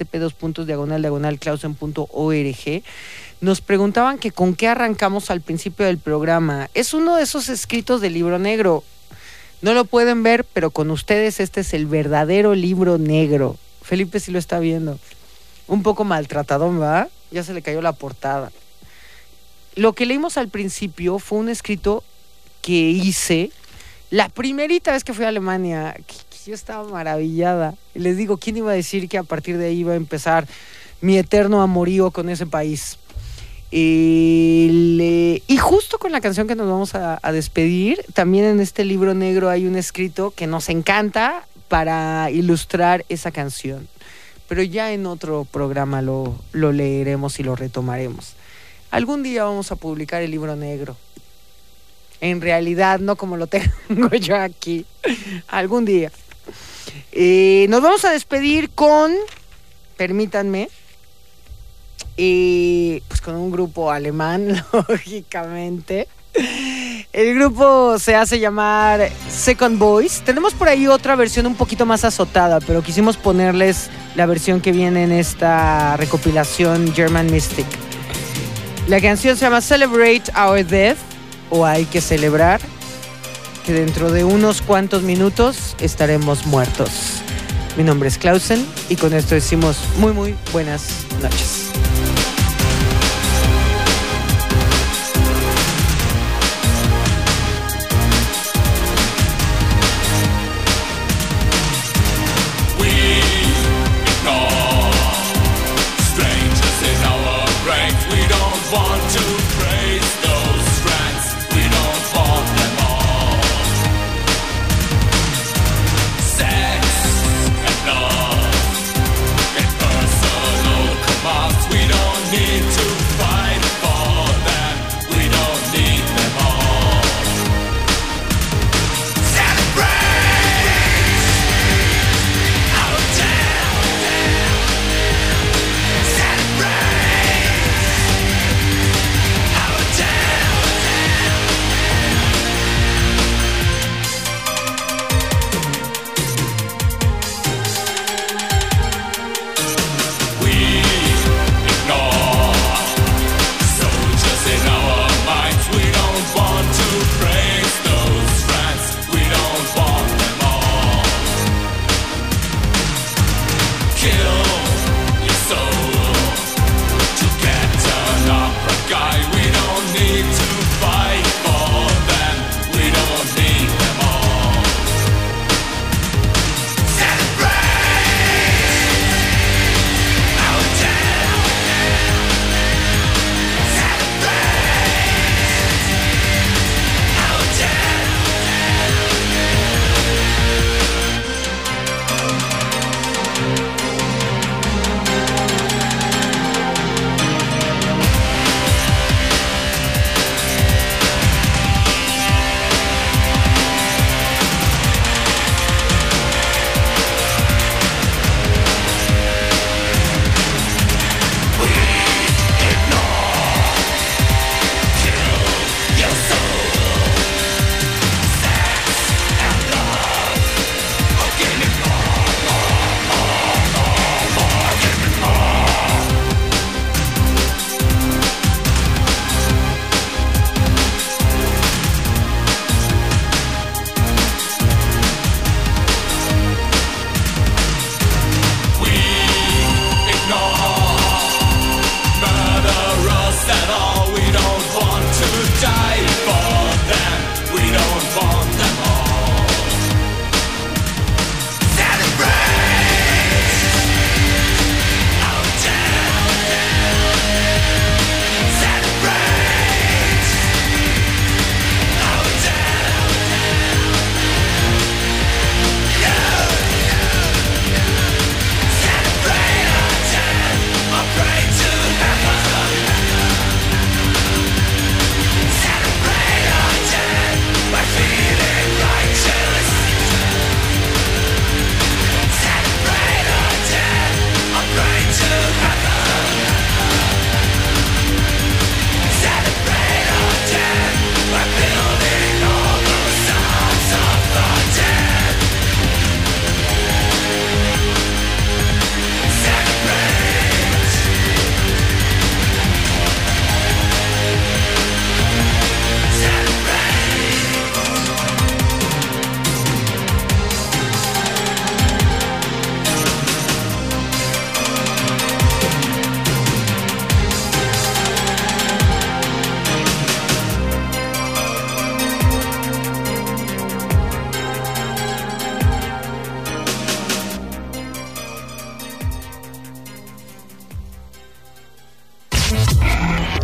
http://clausen.org. Nos preguntaban que con qué arrancamos al principio del programa. Es uno de esos escritos del libro negro. No lo pueden ver, pero con ustedes este es el verdadero libro negro. Felipe sí lo está viendo. Un poco maltratadón, ¿verdad? Ya se le cayó la portada. Lo que leímos al principio fue un escrito que hice la primerita vez que fui a Alemania. Que yo estaba maravillada. Y les digo, ¿quién iba a decir que a partir de ahí iba a empezar mi eterno amorío con ese país? Y justo con la canción que nos vamos a despedir, también en este libro negro hay un escrito que nos encanta para ilustrar esa canción. Pero ya en otro programa lo leeremos y lo retomaremos. Algún día vamos a publicar el libro negro. En realidad, no como lo tengo yo aquí. Algún día. Nos vamos a despedir con, permítanme, pues con un grupo alemán, lógicamente. El grupo se hace llamar Second Voice. Tenemos por ahí otra versión un poquito más azotada, pero quisimos ponerles la versión que viene en esta recopilación German Mystic. La canción se llama Celebrate Our Death, o Hay que celebrar que dentro de unos cuantos minutos estaremos muertos. Mi nombre es Clausen y con esto decimos muy muy buenas noches.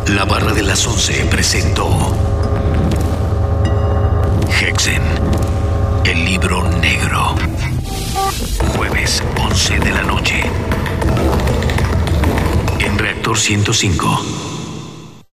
La Barra de las 11 presentó Hexen, el libro negro. Jueves, 11 de la noche. En Reactor 105.